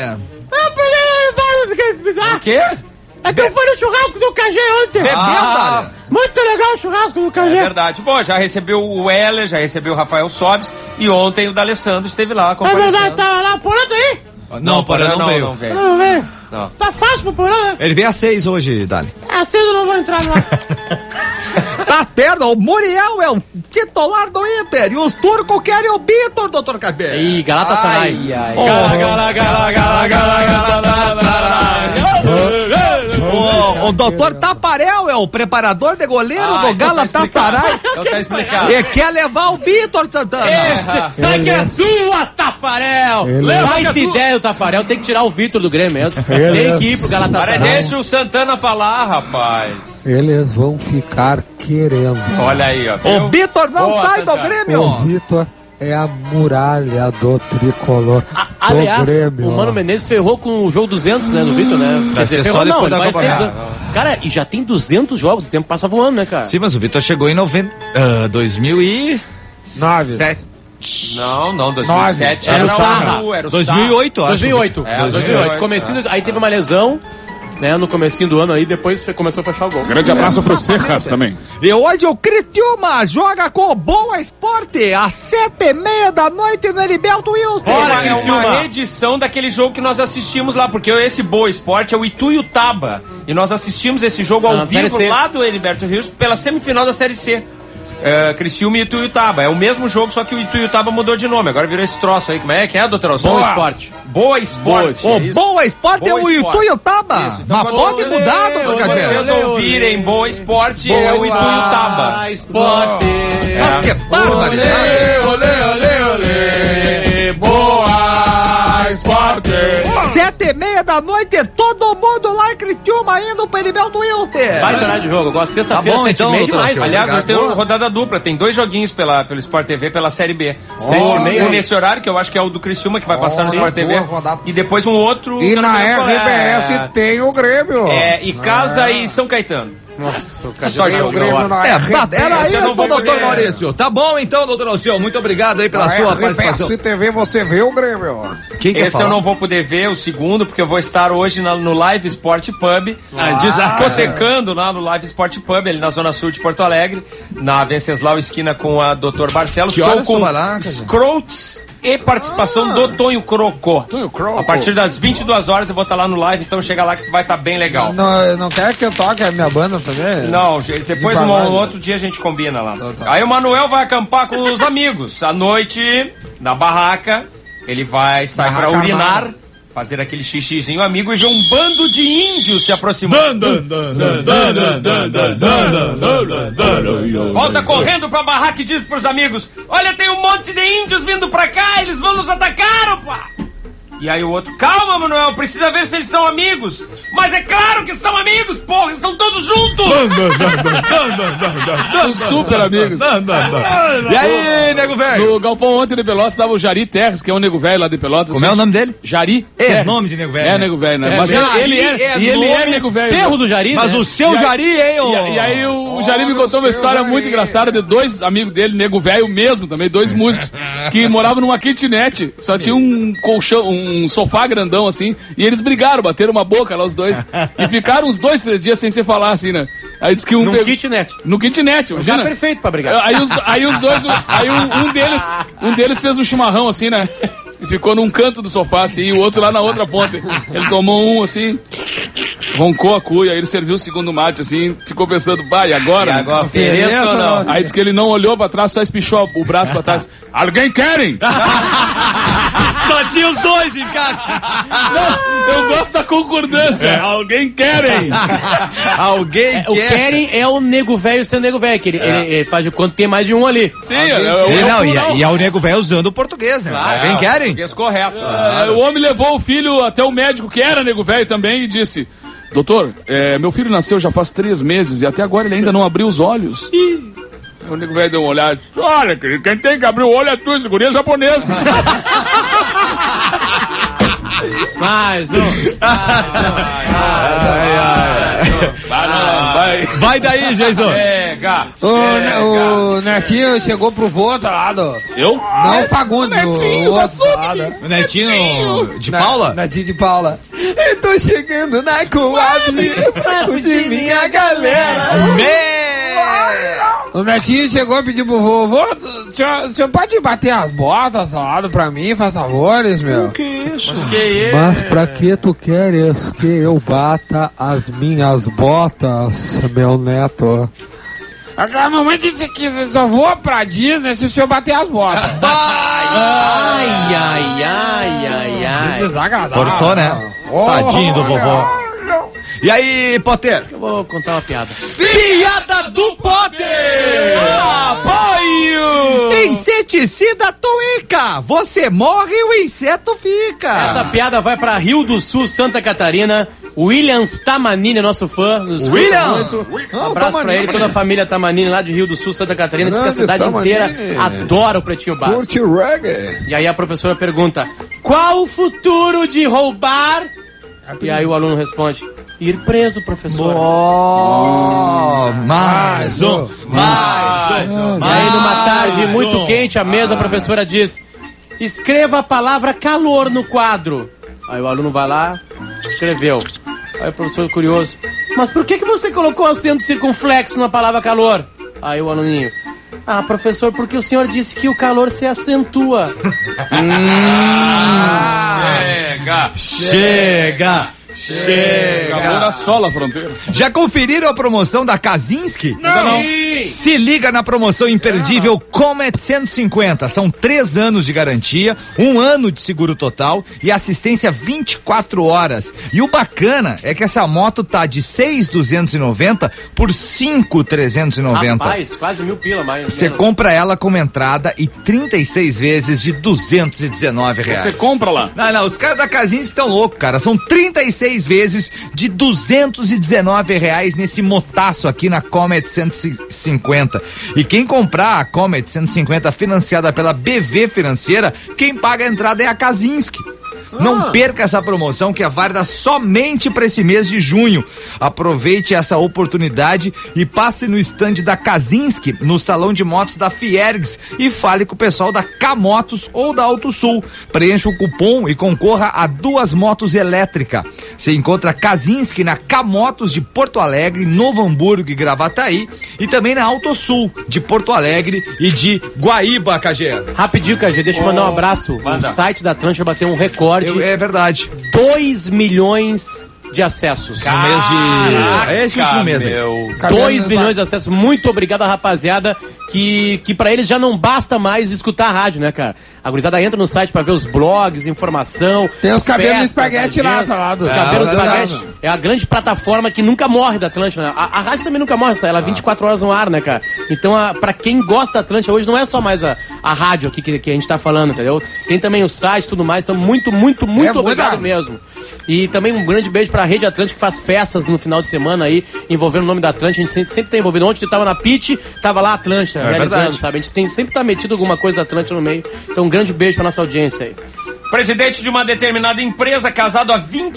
O quê? É que eu fui no churrasco do KG ontem. Dali? Muito legal o churrasco do KG. É verdade. Bom, já recebeu o Heller, já recebeu o Rafael Sobes e ontem o D'Alessandro esteve lá comparecendo. É verdade, tava lá, Porã aí? Não, Porã não veio. Não veio. Não veio. Não. Tá fácil pro Porã, né? Ele veio às 6 hoje, Dali. Às 6 eu não vou entrar lá. Tá perto, o Muriel é o titular do Inter e os turcos querem o Vitor, doutor Cabelo. Ih, Galatasaray. O doutor Taparel é o preparador de goleiro do Galatasaray. Então tá explicado. E quer levar o Vitor, Santana. Sai que é sua, Tafarel! Vai de ideia o Tafarel, tem que tirar o Vitor do Grêmio mesmo. Tem que ir pro Galatasaray. Deixa o Santana falar, rapaz. Eles vão ficar querendo. Olha aí, ó. O Vitor não sai do Grêmio. O Vitor é a muralha do tricolor. Aliás, o Mano Menezes ferrou com o jogo 200, né, do Vitor, né? Vai ser só depois da Copa América. Cara, e já tem 200 jogos, o tempo passa voando, né, cara? Sim, mas o Vitor chegou em 2009. Não, 2007 Era o Sarra. Era o 2008, acho. 2008. 2008. Comecinho, aí teve uma lesão, né, no comecinho do ano aí, depois começou a fechar o gol. Grande abraço pro Serras também. E hoje o Criciúma joga com o Boa Esporte às 7h30 da noite no Heriberto Wilson. É uma reedição daquele jogo que nós assistimos lá, porque esse Boa Esporte é o Ituiutaba. E nós assistimos esse jogo ao vivo lá do Heriberto Wilson pela semifinal da Série C. Criciúma e Ituiutaba. É o mesmo jogo, só que o Ituiutaba mudou de nome. Agora virou esse troço aí. Como é que é, doutor Alceu? Boa Esporte. Boa Esporte. O Boa Esporte é o Ituiutaba. Então, mas pode mudar, doutor Café. Se vocês ouvirem Boa Esporte, é o Ituiutaba. Boa Esporte. Que barbaridade. Olê, Boa Esporte. 7h30 da noite, todo mundo lá em Criciúma indo pro Heriberto Wilson. Vai parar de jogo. Agora sexta-feira, 7h30 demais. Aliás, nós temos rodada dupla. Tem 2 joguinhos pelo Sport TV, pela Série B. 7h30. Um nesse horário, que eu acho que é o do Criciúma, que vai passar no Sport TV. Rodada. E depois um outro... E na RBS tem o Grêmio. E Casa e São Caetano. Nossa, o cara Só o Grêmio na RBS. Era Esse eu isso, não vou doutor poder. Maurício. Tá bom então, doutor Alceu. Muito obrigado aí pela sua participação. RBS TV você vê o Grêmio. Quem quer Esse falar? eu não vou poder ver, o segundo, porque eu vou estar hoje no Live Sport Pub, discotecando lá no Live Sport Pub, ali na Zona Sul de Porto Alegre, na Venceslau, esquina com a Dr. Barcelos. Que Show horas com tu vai lá, cara? Scroats e participação do Tonho Crocó. A partir das 22 horas eu vou estar lá no live, então chega lá que vai estar bem legal. Não quer que eu toque a minha banda também? Não, gente, depois um outro dia a gente combina lá. Aí o Manuel vai acampar com os amigos. À noite, na barraca, ele vai sair pra urinar, fazer aquele xixizinho amigo e ver um bando de índios se aproximando. Volta correndo pra barraca e diz pros amigos: olha, tem um monte de índios vindo pra cá, eles vão nos atacar, opa! E aí o outro: calma, Manuel, precisa ver se eles são amigos. Mas é claro que são amigos, porra, estão todos juntos. São super amigos. E aí, nego velho? No galpão ontem de Pelotas estava o Jari Terres, que é um nego velho lá de Pelotas. Como é o nome dele? Jari É Terres. nome de nego velho, É né? nego velho, né? Mas Jari ele é nego velho. Ferro do Jari, Mas né? o seu E aí- Jari, hein, ô? E aí o Jari me contou uma história muito engraçada de 2 amigos dele, nego velho mesmo também, 2 músicos, que moravam numa kitnet, só tinha um colchão, um sofá grandão assim, e eles brigaram, bateram uma boca lá os dois, e ficaram uns 2, 3 dias sem se falar assim, né? Aí disse que um... Num kitnet. No kitnet, Já imagina. perfeito pra brigar. Aí os dois, um deles fez um chimarrão assim, né? E ficou num canto do sofá assim, e o outro lá na outra ponta. Ele tomou um assim, roncou a cuia, aí ele serviu o segundo mate assim, ficou pensando, e agora? E agora, ofereço ou não? Aí disse que ele não olhou pra trás, só espichou o braço pra trás. Alguém querem? Só tinha os dois em casa. Não, eu gosto da concordância. Alguém querem? Alguém O querem é o nego velho ser nego velho, que ele faz de conta que tem mais de um ali. Sim, Sim, não, e é o nego velho usando o português, né? Alguém querem? Português correto. O homem levou o filho até o médico, que era nego velho também, e disse: doutor, meu filho nasceu já faz 3 meses e até agora ele ainda não abriu os olhos. O nego velho deu uma olhada: olha, querido, quem tem que abrir o olho é tu, esse guri é japonês. Mas, Vai daí, Jason. Pega. O Netinho chegou pro vô, tá lá do... Eu? Não o Fagundes, o outro lá, né? O Netinho de Paula? Netinho de Paula. Eu tô chegando na Coab, de minha galera. O Netinho chegou e pediu pro vovô: o senhor pode bater as botas, salado, pra mim, faz favores, meu? Mas pra que tu queres que eu bata as minhas botas, meu neto? A mamãe disse que só vou pra Disney se o senhor bater as botas. ai. Desagradável. Forçou, né? Tadinho do vovô. E aí, Potter? Eu vou contar uma piada. Piada do Potter! Apoio! Inseticida Tuica! Você morre e o inseto fica! Essa piada vai pra Rio do Sul, Santa Catarina. William Tamanini é nosso fã. Nos escuta William! muito. Um abraço pra ele, toda a família Tamanini lá de Rio do Sul, Santa Catarina. Diz que a cidade inteira adora o Pretinho Básico. Curte reggae. E aí a professora pergunta: Qual o futuro de roubar? E aí o aluno responde: ir preso, professor. Mais um. E aí numa tarde muito quente, a mesa, a professora diz: escreva a palavra calor no quadro. Aí o aluno vai lá, escreveu. Aí o professor curioso: mas por que você colocou acento circunflexo na palavra calor? Aí o aluninho: ah, professor, porque o senhor disse que o calor se acentua. Chega! Acabou assola a fronteira. Já conferiram a promoção da Kazinski? Não. Se liga na promoção imperdível Comet 150. São 3 anos de garantia, 1 ano de seguro total e assistência 24 horas. E o bacana é que essa moto tá de 6.290 por 5.390. Rapaz, quase 1.000 pila mais. Você compra ela como entrada e 36 vezes de R$219. Você compra lá. Não, os caras da Kazinski estão loucos, cara. São 36 vezes de R$219 nesse motaço aqui na Comet 150. E quem comprar a Comet 150 financiada pela BV Financeira, quem paga a entrada é a Kazinski. Não perca essa promoção que é válida somente para esse mês de junho. Aproveite essa oportunidade e passe no stand da Kazinski, no salão de motos da Fiergs, e fale com o pessoal da K-Motos ou da AutoSul. Preencha o cupom e concorra a 2 motos elétricas. Você encontra Kazinski na K-Motos de Porto Alegre, Novo Hamburgo e Gravataí, e também na AutoSul de Porto Alegre e de Guaíba, KG. Rapidinho, KG, deixa eu mandar um abraço. O site da Atlântida bateu um recorde. É verdade. 2 milhões de acessos. No mês de... Esse último mês. 2 milhões de acessos. Muito obrigado à rapaziada que pra eles já não basta mais escutar a rádio, né, cara? A gurizada entra no site pra ver os blogs, informação. Tem os cabelos de espaguete lá, tá lá. Os cabelos de espaguete. É a grande plataforma que nunca morre da Atlântida, né? A rádio também nunca morre, ela é 24 horas no ar, né, cara? Então, pra quem gosta da Atlântida hoje, não é só mais a rádio aqui que a gente tá falando, entendeu? Tem também o site e tudo mais. Então, muito obrigado mesmo. E também um grande beijo pra Rede Atlântica, que faz festas no final de semana aí, envolvendo o nome da Atlântida. A gente sempre tá envolvido. Ontem a gente tava na Pitch, tava lá a Atlântida, realizando, verdade. Sabe? A gente sempre tá metido alguma coisa da Atlântida no meio. Então um grande beijo pra nossa audiência aí. Presidente de uma determinada empresa, casado há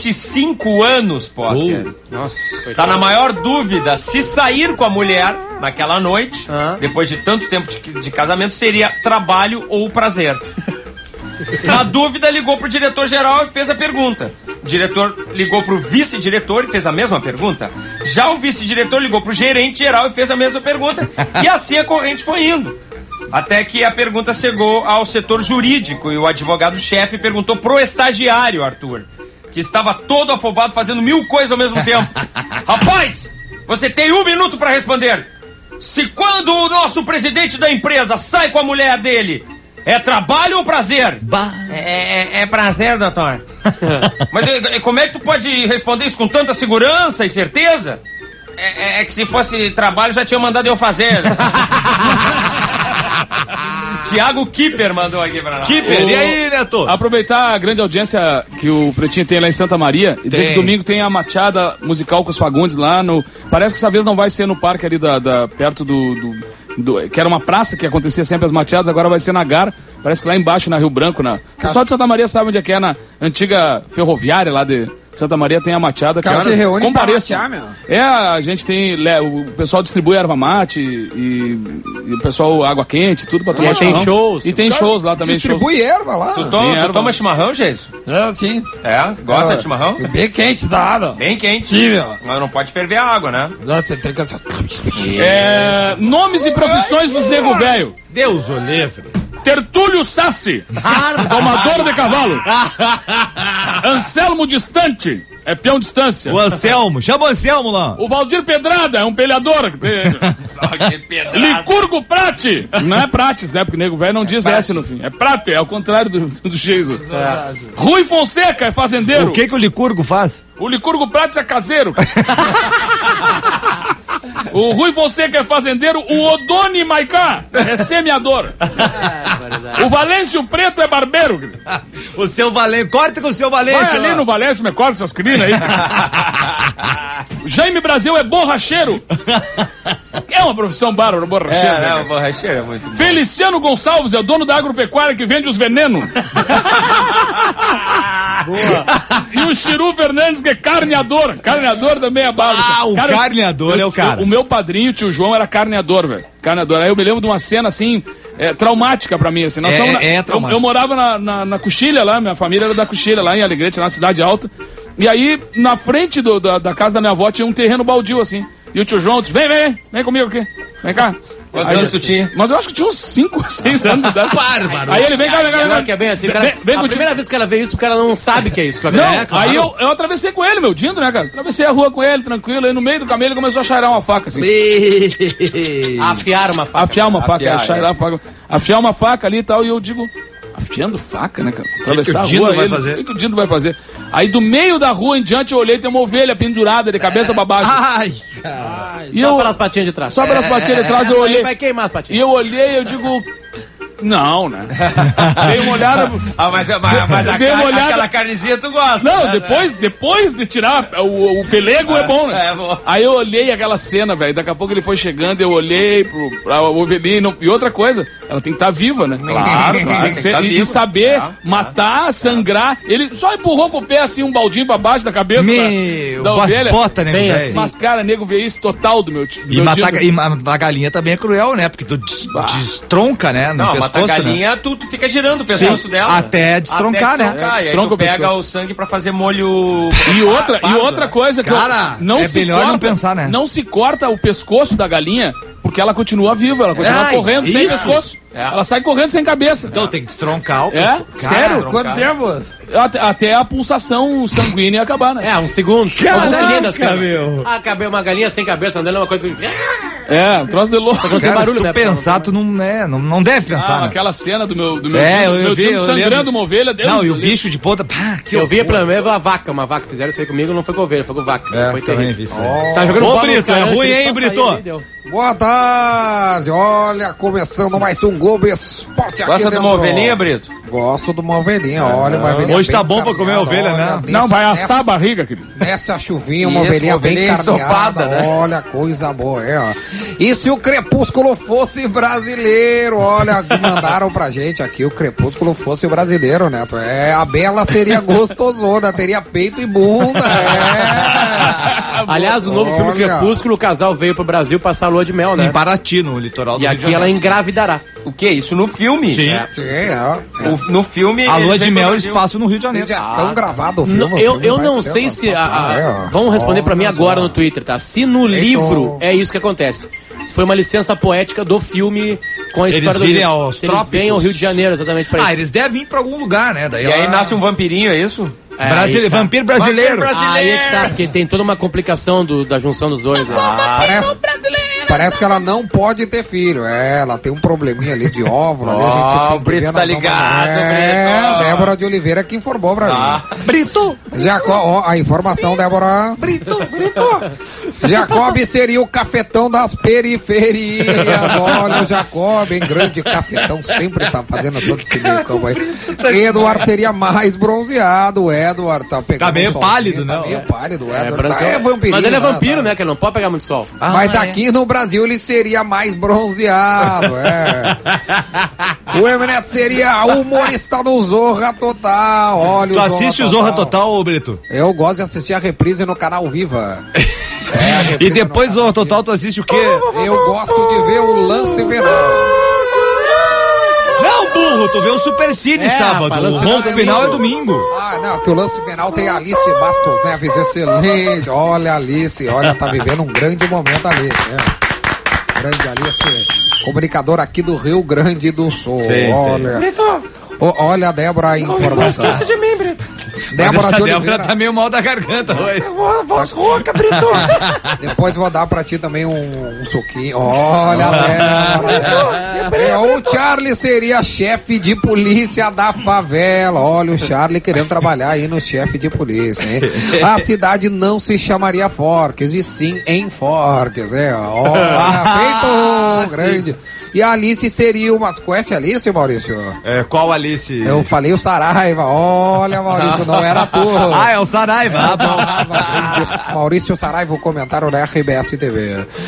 25 anos, Potter. Nossa. Tá na maior dúvida se sair com a mulher naquela noite, depois de tanto tempo de casamento, seria trabalho ou prazer. Na dúvida, ligou pro diretor-geral e fez a pergunta. O diretor ligou pro vice-diretor e fez a mesma pergunta. Já o vice-diretor ligou pro gerente-geral e fez a mesma pergunta. E assim a corrente foi indo. Até que a pergunta chegou ao setor jurídico e o advogado-chefe perguntou pro estagiário, Arthur, que estava todo afobado fazendo 1000 coisas ao mesmo tempo. Rapaz, você tem 1 minuto para responder. Se quando o nosso presidente da empresa sai com a mulher dele, é trabalho ou prazer? É prazer, doutor. Mas como é que tu pode responder isso com tanta segurança e certeza? É que se fosse trabalho já tinha mandado eu fazer. Tiago Kipper mandou aqui pra nós. Kipper, e aí, Neto? Aproveitar a grande audiência que o Pretinho tem lá em Santa Maria e dizer que domingo tem a machada musical com os Fagundes lá no... Parece que essa vez não vai ser no parque ali perto que era uma praça que acontecia sempre as machadas, agora vai ser na Gar. Parece que lá embaixo, na Rio Branco, o pessoal de Santa Maria sabe onde é que é, na antiga ferroviária lá de Santa Maria tem a machada. Que se reúne pra matear, meu. A gente tem, o pessoal distribui erva mate e o pessoal água quente, tudo pra tomar chimarrão. Tem shows. E tem shows lá também. Distribui erva lá. Tu toma chimarrão, Jesus? Sim. Gosta de chimarrão? Bem quente, tá? Bem quente. Sim, meu. Mas não pode ferver a água, né? Você tem que... Nomes e profissões dos nego velho. Deus o livre. Tertúlio Sassi, domador de cavalo. Anselmo Distante, é peão distância. O Anselmo, chama o Anselmo lá. O Valdir Pedrada, é um pelhador. Licurgo Prati, não é Prates, né? Porque nego velho não diz S no fim. É Prati, é ao contrário do Jesus. Rui Fonseca, é fazendeiro. O que o Licurgo faz? O Licurgo Prates é caseiro. O Rui Fonseca é fazendeiro. O Odoni Maicá é semeador. O Valêncio Preto é barbeiro. O seu Valêncio, corta com o seu Valêncio. Vai ali no Valêncio, me corta essas crinas aí. Jaime Brasil é borracheiro. É uma profissão bárbara, borracheiro. O borracheiro é muito bom. Feliciano Gonçalves é o dono da agropecuária que vende os venenos. E o Chiru Fernandes, que é carneador. Carneador também é básico. Ah, o carneador é o cara. O meu padrinho, o tio João, era carneador, velho. Carneador. Aí eu me lembro de uma cena, assim, traumática pra mim, assim. Nós traumática. Eu morava na Coxilha lá, minha família era da Coxilha, lá em Alegrete, na Cidade Alta. E aí, na frente da casa da minha avó, tinha um terreno baldio, assim. E o tio João disse, vem comigo aqui. Vem cá. Quantos anos tu tinha? Mas eu acho que tinha uns 5, 6 anos de idade. Bárbaro. Aí ele vem cá. Que é bem assim, cara, vem a primeira vez que ela vê isso, o cara não sabe que é isso. Não, aí eu atravessei com ele, meu Dindo, né, cara? Atravessei a rua com ele, tranquilo, aí no meio do caminho ele começou a cheirar uma faca, assim. Afiar uma faca. Afiar uma faca, cheirar uma faca. Afiar uma faca ali e tal, e eu digo... Afiando faca, né, cara? Atravessar a rua, o que o Dindo vai fazer? Aí do meio da rua em diante eu olhei, tem uma ovelha pendurada de cabeça pra baixo. Ai, cara. Só pelas patinhas de trás. Só pelas patinhas de trás eu olhei. Vai queimar as patinhas. E eu olhei, eu digo... Não, né? Dei uma olhada... Mas dei uma olhada... aquela carnezinha tu gosta. Não, né? depois de tirar o pelego é bom, né? É bom. Aí eu olhei aquela cena, velho. Daqui a pouco ele foi chegando, eu olhei pra ovelhinha. E outra coisa, ela tem que estar viva, né? Claro, Tem que ser, e saber matar, sangrar. Ele só empurrou com o pé assim um baldinho pra baixo da cabeça da ovelha. Bota, né, bem velho? assim. Mas, cara, nego vê isso total do meu E matar galinha também é cruel, né? Porque tu destronca, né? No Não, pescoço, matar galinha, tu fica girando o pescoço dela. Até destroncar, né? E aí Destronca tu o pega pescoço. o sangue pra fazer molho... E outra coisa que Cara, não é se melhor corta, não pensar, né? Não se corta o pescoço da galinha porque ela continua viva, ela continua correndo sem pescoço. Ela sai correndo sem cabeça. Então tem que destroncar o Sério? Quanto tempo? Até a pulsação sanguínea acabar, né? Um segundo. Alguns segundos assim. meu. Acabei uma galinha sem cabeça andando é uma coisa... Um troço de louco. Não tem Cara, barulho, se tu né? pensar, tu não deve pensar, né? Aquela cena do meu eu vi, tio eu sangrando lembro. uma ovelha. Deus Não, e o livre. bicho de ponta... Pá, que Eu vi horror. pela primeira uma vaca fizeram isso aí comigo, não foi com ovelha, foi com vaca. Foi também terrível. vi isso aí. Tá jogando Ô, bola Brito, nos caras, é ruim, ele hein, só Brito? saiu ali, deu. Boa tarde, olha, começando mais um Globo Esporte aqui Gosta de uma dentro. ovelhinha, Brito? Gosto de uma ovelhinha, olha, uma ovelhinha Hoje bem tá bom pra comer carneada, ovelha, olha, né? Não, vai nessa- assar a barriga, querido. Nessa chuvinha, uma Isso, ovelhinha uma bem ovelhinha carneada, ensopada, né? olha, coisa boa, ó. E se o Crepúsculo fosse brasileiro, olha, mandaram pra gente aqui, o Crepúsculo fosse brasileiro, Neto. A Bela seria gostosona, teria peito e bunda, Aliás, o novo filme Olha. Crepúsculo, o casal veio pro Brasil passar a lua de mel, né? Em Paraty, no litoral do E Rio de aqui ela Janeiro. engravidará. O que? Isso no filme? Sim. Sim, é. No filme... A lua eles de vêm pro mel eles Brasil. passam no Rio de Janeiro. Já tão gravado o filme. Não, o eu filme vai não ser sei se... sensacional, Vão responder pra mim Olha agora só. no Twitter, tá? Se no livro é isso que acontece. Se foi uma licença poética do filme com a Eles história do virem livro. aos Se eles vêm ao trópicos. Rio de Janeiro, exatamente pra isso. Eles devem ir pra algum lugar, né? Daí E aí ela- nasce um vampirinho, é isso? Brasile... aí que tá. Vampiro brasileiro. Vampiro Aí é que tá, porque tem toda uma complicação da junção dos dois. Né? Parece que ela não pode ter filho. Ela tem um probleminha ali de óvulo. Ali a gente tem o que Brito ver tá nós vamos- ligado, É, Brito. Débora de Oliveira que informou pra mim. Brito! Ó, a informação, Débora. Brito! Jacob seria o cafetão das periferias. Olha o Jacob, hein? Grande cafetão, sempre tá fazendo todo esse meio campo aí. Edward seria mais bronzeado. O Edward tá pegando Tá meio um solzinho, pálido, tá né? meio pálido. O Edward Brancão. é vampirinho. Mas ele é né? vampiro, né? Que ele não pode pegar muito sol. Mas aqui no Brasil ele seria mais bronzeado, O Emineto seria humorista no Zorra Total. Olha Tu assiste o Zorra Total, ô Brito? Eu gosto de assistir a reprise no canal Viva. A reprise E depois no Zorra canal Total tu assiste o quê? Viva. Eu gosto de ver o lance final. Não, burro, tu vê o Super Cine sábado. rapaz, O lance ronco final é final é domingo. domingo. Ah, não, que o lance final tem a Alice Bastos Neves, excelente. Olha a Alice, olha, tá vivendo um grande momento ali. Grande Alice, comunicador aqui do Rio Grande do Sul. Sim, olha. Olha a Débora a informação. Não esqueça de mim, Brito. Débora Essa de Débora Oliveira. tá meio mal da garganta hoje. Voz rouca, Brito. Depois vou dar pra ti também um suquinho. Olha a Débora. O Charlie seria chefe de polícia da favela. Olha o Charlie querendo trabalhar aí no chefe de polícia, hein? A cidade não se chamaria Forques, e sim Enforques, Olha, feito grande. E a Alice seria uma... Conhece a Alice, Maurício? É, qual Alice? Eu falei o Saraiva. Olha, Maurício, não era tu. Ah, é o Saraiva. Maurício Saraiva, o comentário da RBS TV.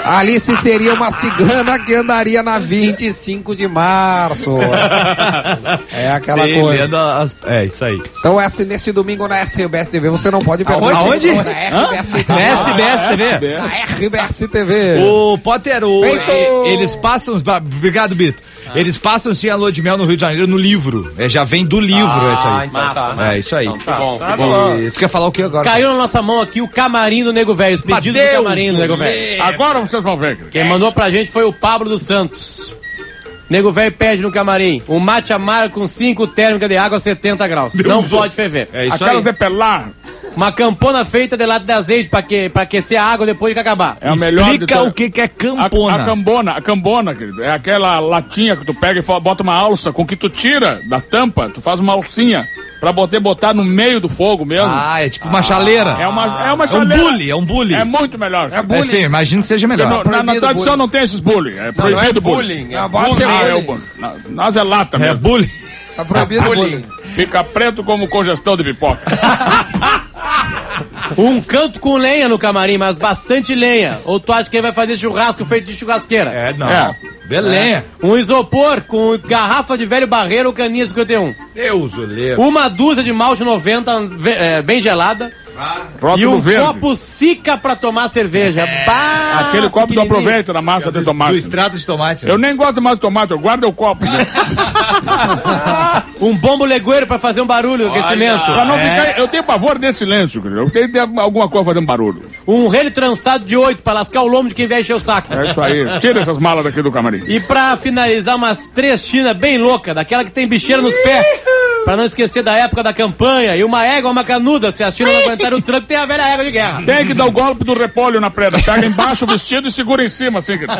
Alice seria uma cigana que andaria na 25 de março. É aquela coisa. É, isso aí. Então, nesse domingo na RBS TV, você não pode perder. Aonde? Na RBS TV. Na SBS TV. Na RBS TV. O Potter, eles passam... Obrigado, Bito. Eles passam sim a lua de mel no Rio de Janeiro no livro. Já vem do livro, é isso aí. Então tá. É isso aí. Então, tá bom. E tu quer falar o que agora? Caiu na nossa mão aqui o camarim do Nego Velho, os pedidos do camarim do Nego Velho. Agora vocês vão ver. Quem mandou pra gente foi o Pablo dos Santos. Nego Velho pede no camarim um mate amargo com 5 térmica de água a 70 graus. Não pode ferver. É isso Aquela aí. depelar. Uma campona feita de lata de azeite pra aquecer a água depois de acabar. É o melhor de Explica o que é campona. A cambona, querido, é aquela latinha que tu pega e bota uma alça com que tu tira da tampa, tu faz uma alcinha pra botar no meio do fogo mesmo. Ah, é tipo uma chaleira. É uma É chaleira. um bully. É muito melhor. É sim, imagino que seja melhor. Na tradição não tem esses bullying. É proibido bullying. É Pode ser É o bullying. bullying. Nós é lata É mesmo. bullying. Tá proibido bullying. Fica preto como congestão de pipoca. Um canto com lenha no camarim, mas bastante lenha. Ou tu acha que ele vai fazer churrasco feito de churrasqueira? É, não. É. Belenha. Um isopor com garrafa de velho barreiro ou caninha 51. Deus o livre. Uma dúzia de malte 90 bem gelada. Rótulo E um verde. copo Sica pra tomar cerveja. Bah, Aquele copo do pequenininho. aproveito na massa de Do tomate. extrato de tomate. Eu nem gosto de massa de tomate, eu guardo o copo. Um bombo legueiro pra fazer um barulho, aquecimento. Pra não ficar, eu tenho pavor desse silêncio, querido. Eu tenho que ter alguma coisa fazendo barulho. Um rele trançado de 8 pra lascar o lombo de quem vier encher o saco. É isso aí. Tira essas malas daqui do camarim. E pra finalizar, umas 3 chinas bem loucas, daquela que tem bicheira nos pés. Pra não esquecer da época da campanha. E uma égua, uma canuda, se as chinas não aguentarem o tranco, tem a velha égua de guerra. Tem que dar o golpe do repolho na preda. Pega embaixo o vestido e segura em cima, assim, querido.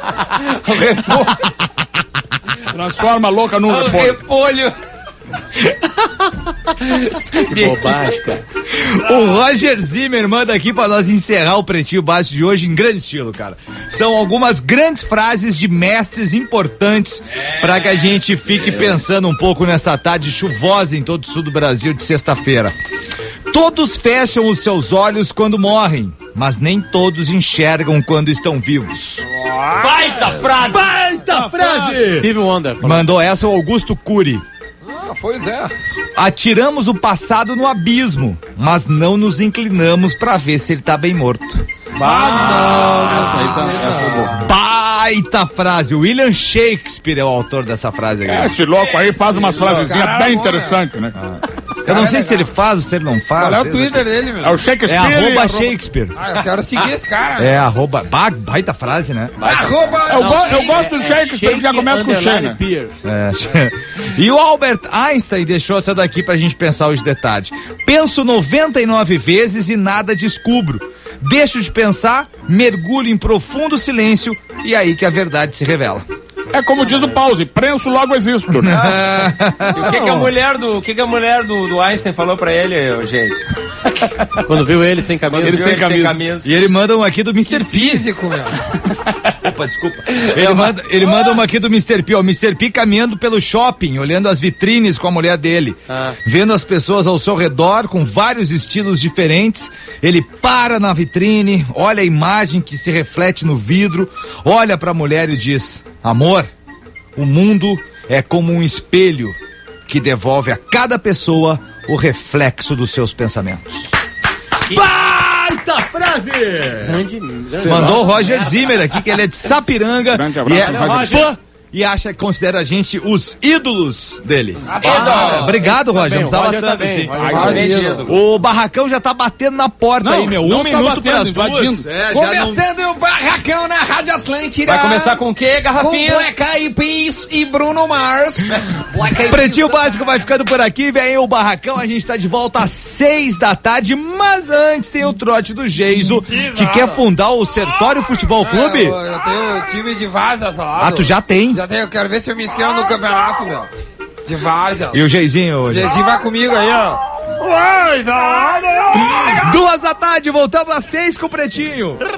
Transforma a louca num repolho. Repolho. Bobagem, cara. O Roger Zimmer manda aqui pra nós encerrar o Pretinho Básico de hoje em grande estilo, cara. São algumas grandes frases de mestres importantes pra que a gente fique pensando um pouco nessa tarde chuvosa em todo o sul do Brasil de sexta-feira. Todos fecham os seus olhos quando morrem, mas nem todos enxergam quando estão vivos. Baita frase. Baita frase! Steve Wonder. falou Mandou essa o Augusto Cury. Pois é. Atiramos o passado no abismo, mas não nos inclinamos pra ver se ele tá bem morto. Essa aí tá. Essa é boa. Baita frase. William Shakespeare é o autor dessa frase aí. Esse louco aí faz umas frasezinhas cara bem é bom, interessantes, né? Eu não sei se ele faz ou se ele não faz. Qual é o Twitter dele, meu? É o Shakespeare. É e arroba Shakespeare. Eu quero seguir esse cara. É arroba. Baita frase, né? Arroba. Eu gosto do Shakespeare, que já começa com o Shea, né? Pierce. É. E o Albert Einstein deixou essa daqui pra gente pensar os detalhes. Penso 99 vezes e nada descubro. Deixo de pensar, mergulho em profundo silêncio e aí que a verdade se revela. É como diz o Pause, prenso logo existo, né? E o que a mulher do Einstein falou pra ele, gente? Quando viu ele sem camisa. Ele sem camisa. E ele manda um aqui do Mr. P. Físico, meu. Opa, desculpa. Ele manda uma aqui do Mr. P, ó. Mr. P caminhando pelo shopping, olhando as vitrines com a mulher dele. Vendo as pessoas ao seu redor, com vários estilos diferentes. Ele para na vitrine, olha a imagem que se reflete no vidro, olha pra mulher e diz: amor, o mundo é como um espelho que devolve a cada pessoa o reflexo dos seus pensamentos. Baita frase! Mandou o Roger Zimmer aqui, que ele é de Sapiranga. Grande abraço, e é Roger. fã e acha que considera a gente os ídolos dele. Obrigado, Roger. Não precisava Roger tá tanto bem, assim. O barracão já tá batendo na porta aí, meu. não Um só minuto batendo, pras duas. invadindo. É, já não... Começando o barracão na Rádio Atlântida. Vai começar com o quê, com garrafinha? Black Eyed Peas e Bruno Mars. Black Eyed Pretinho Peas Básico vai ficando por aqui, vem aí o barracão, a gente tá de volta às 6 da tarde, mas antes tem o trote do Geiso, que quer fundar o Sertório Futebol Clube. Eu tenho o time de Várzea, tá lá. Ah, tu já tem? Já tenho, eu quero ver se eu me inscrevo no campeonato, meu. De Várzea. E o Geizinho hoje? Jezinho vai comigo aí, ó. 2 da tarde, voltamos às 6 com o Pretinho.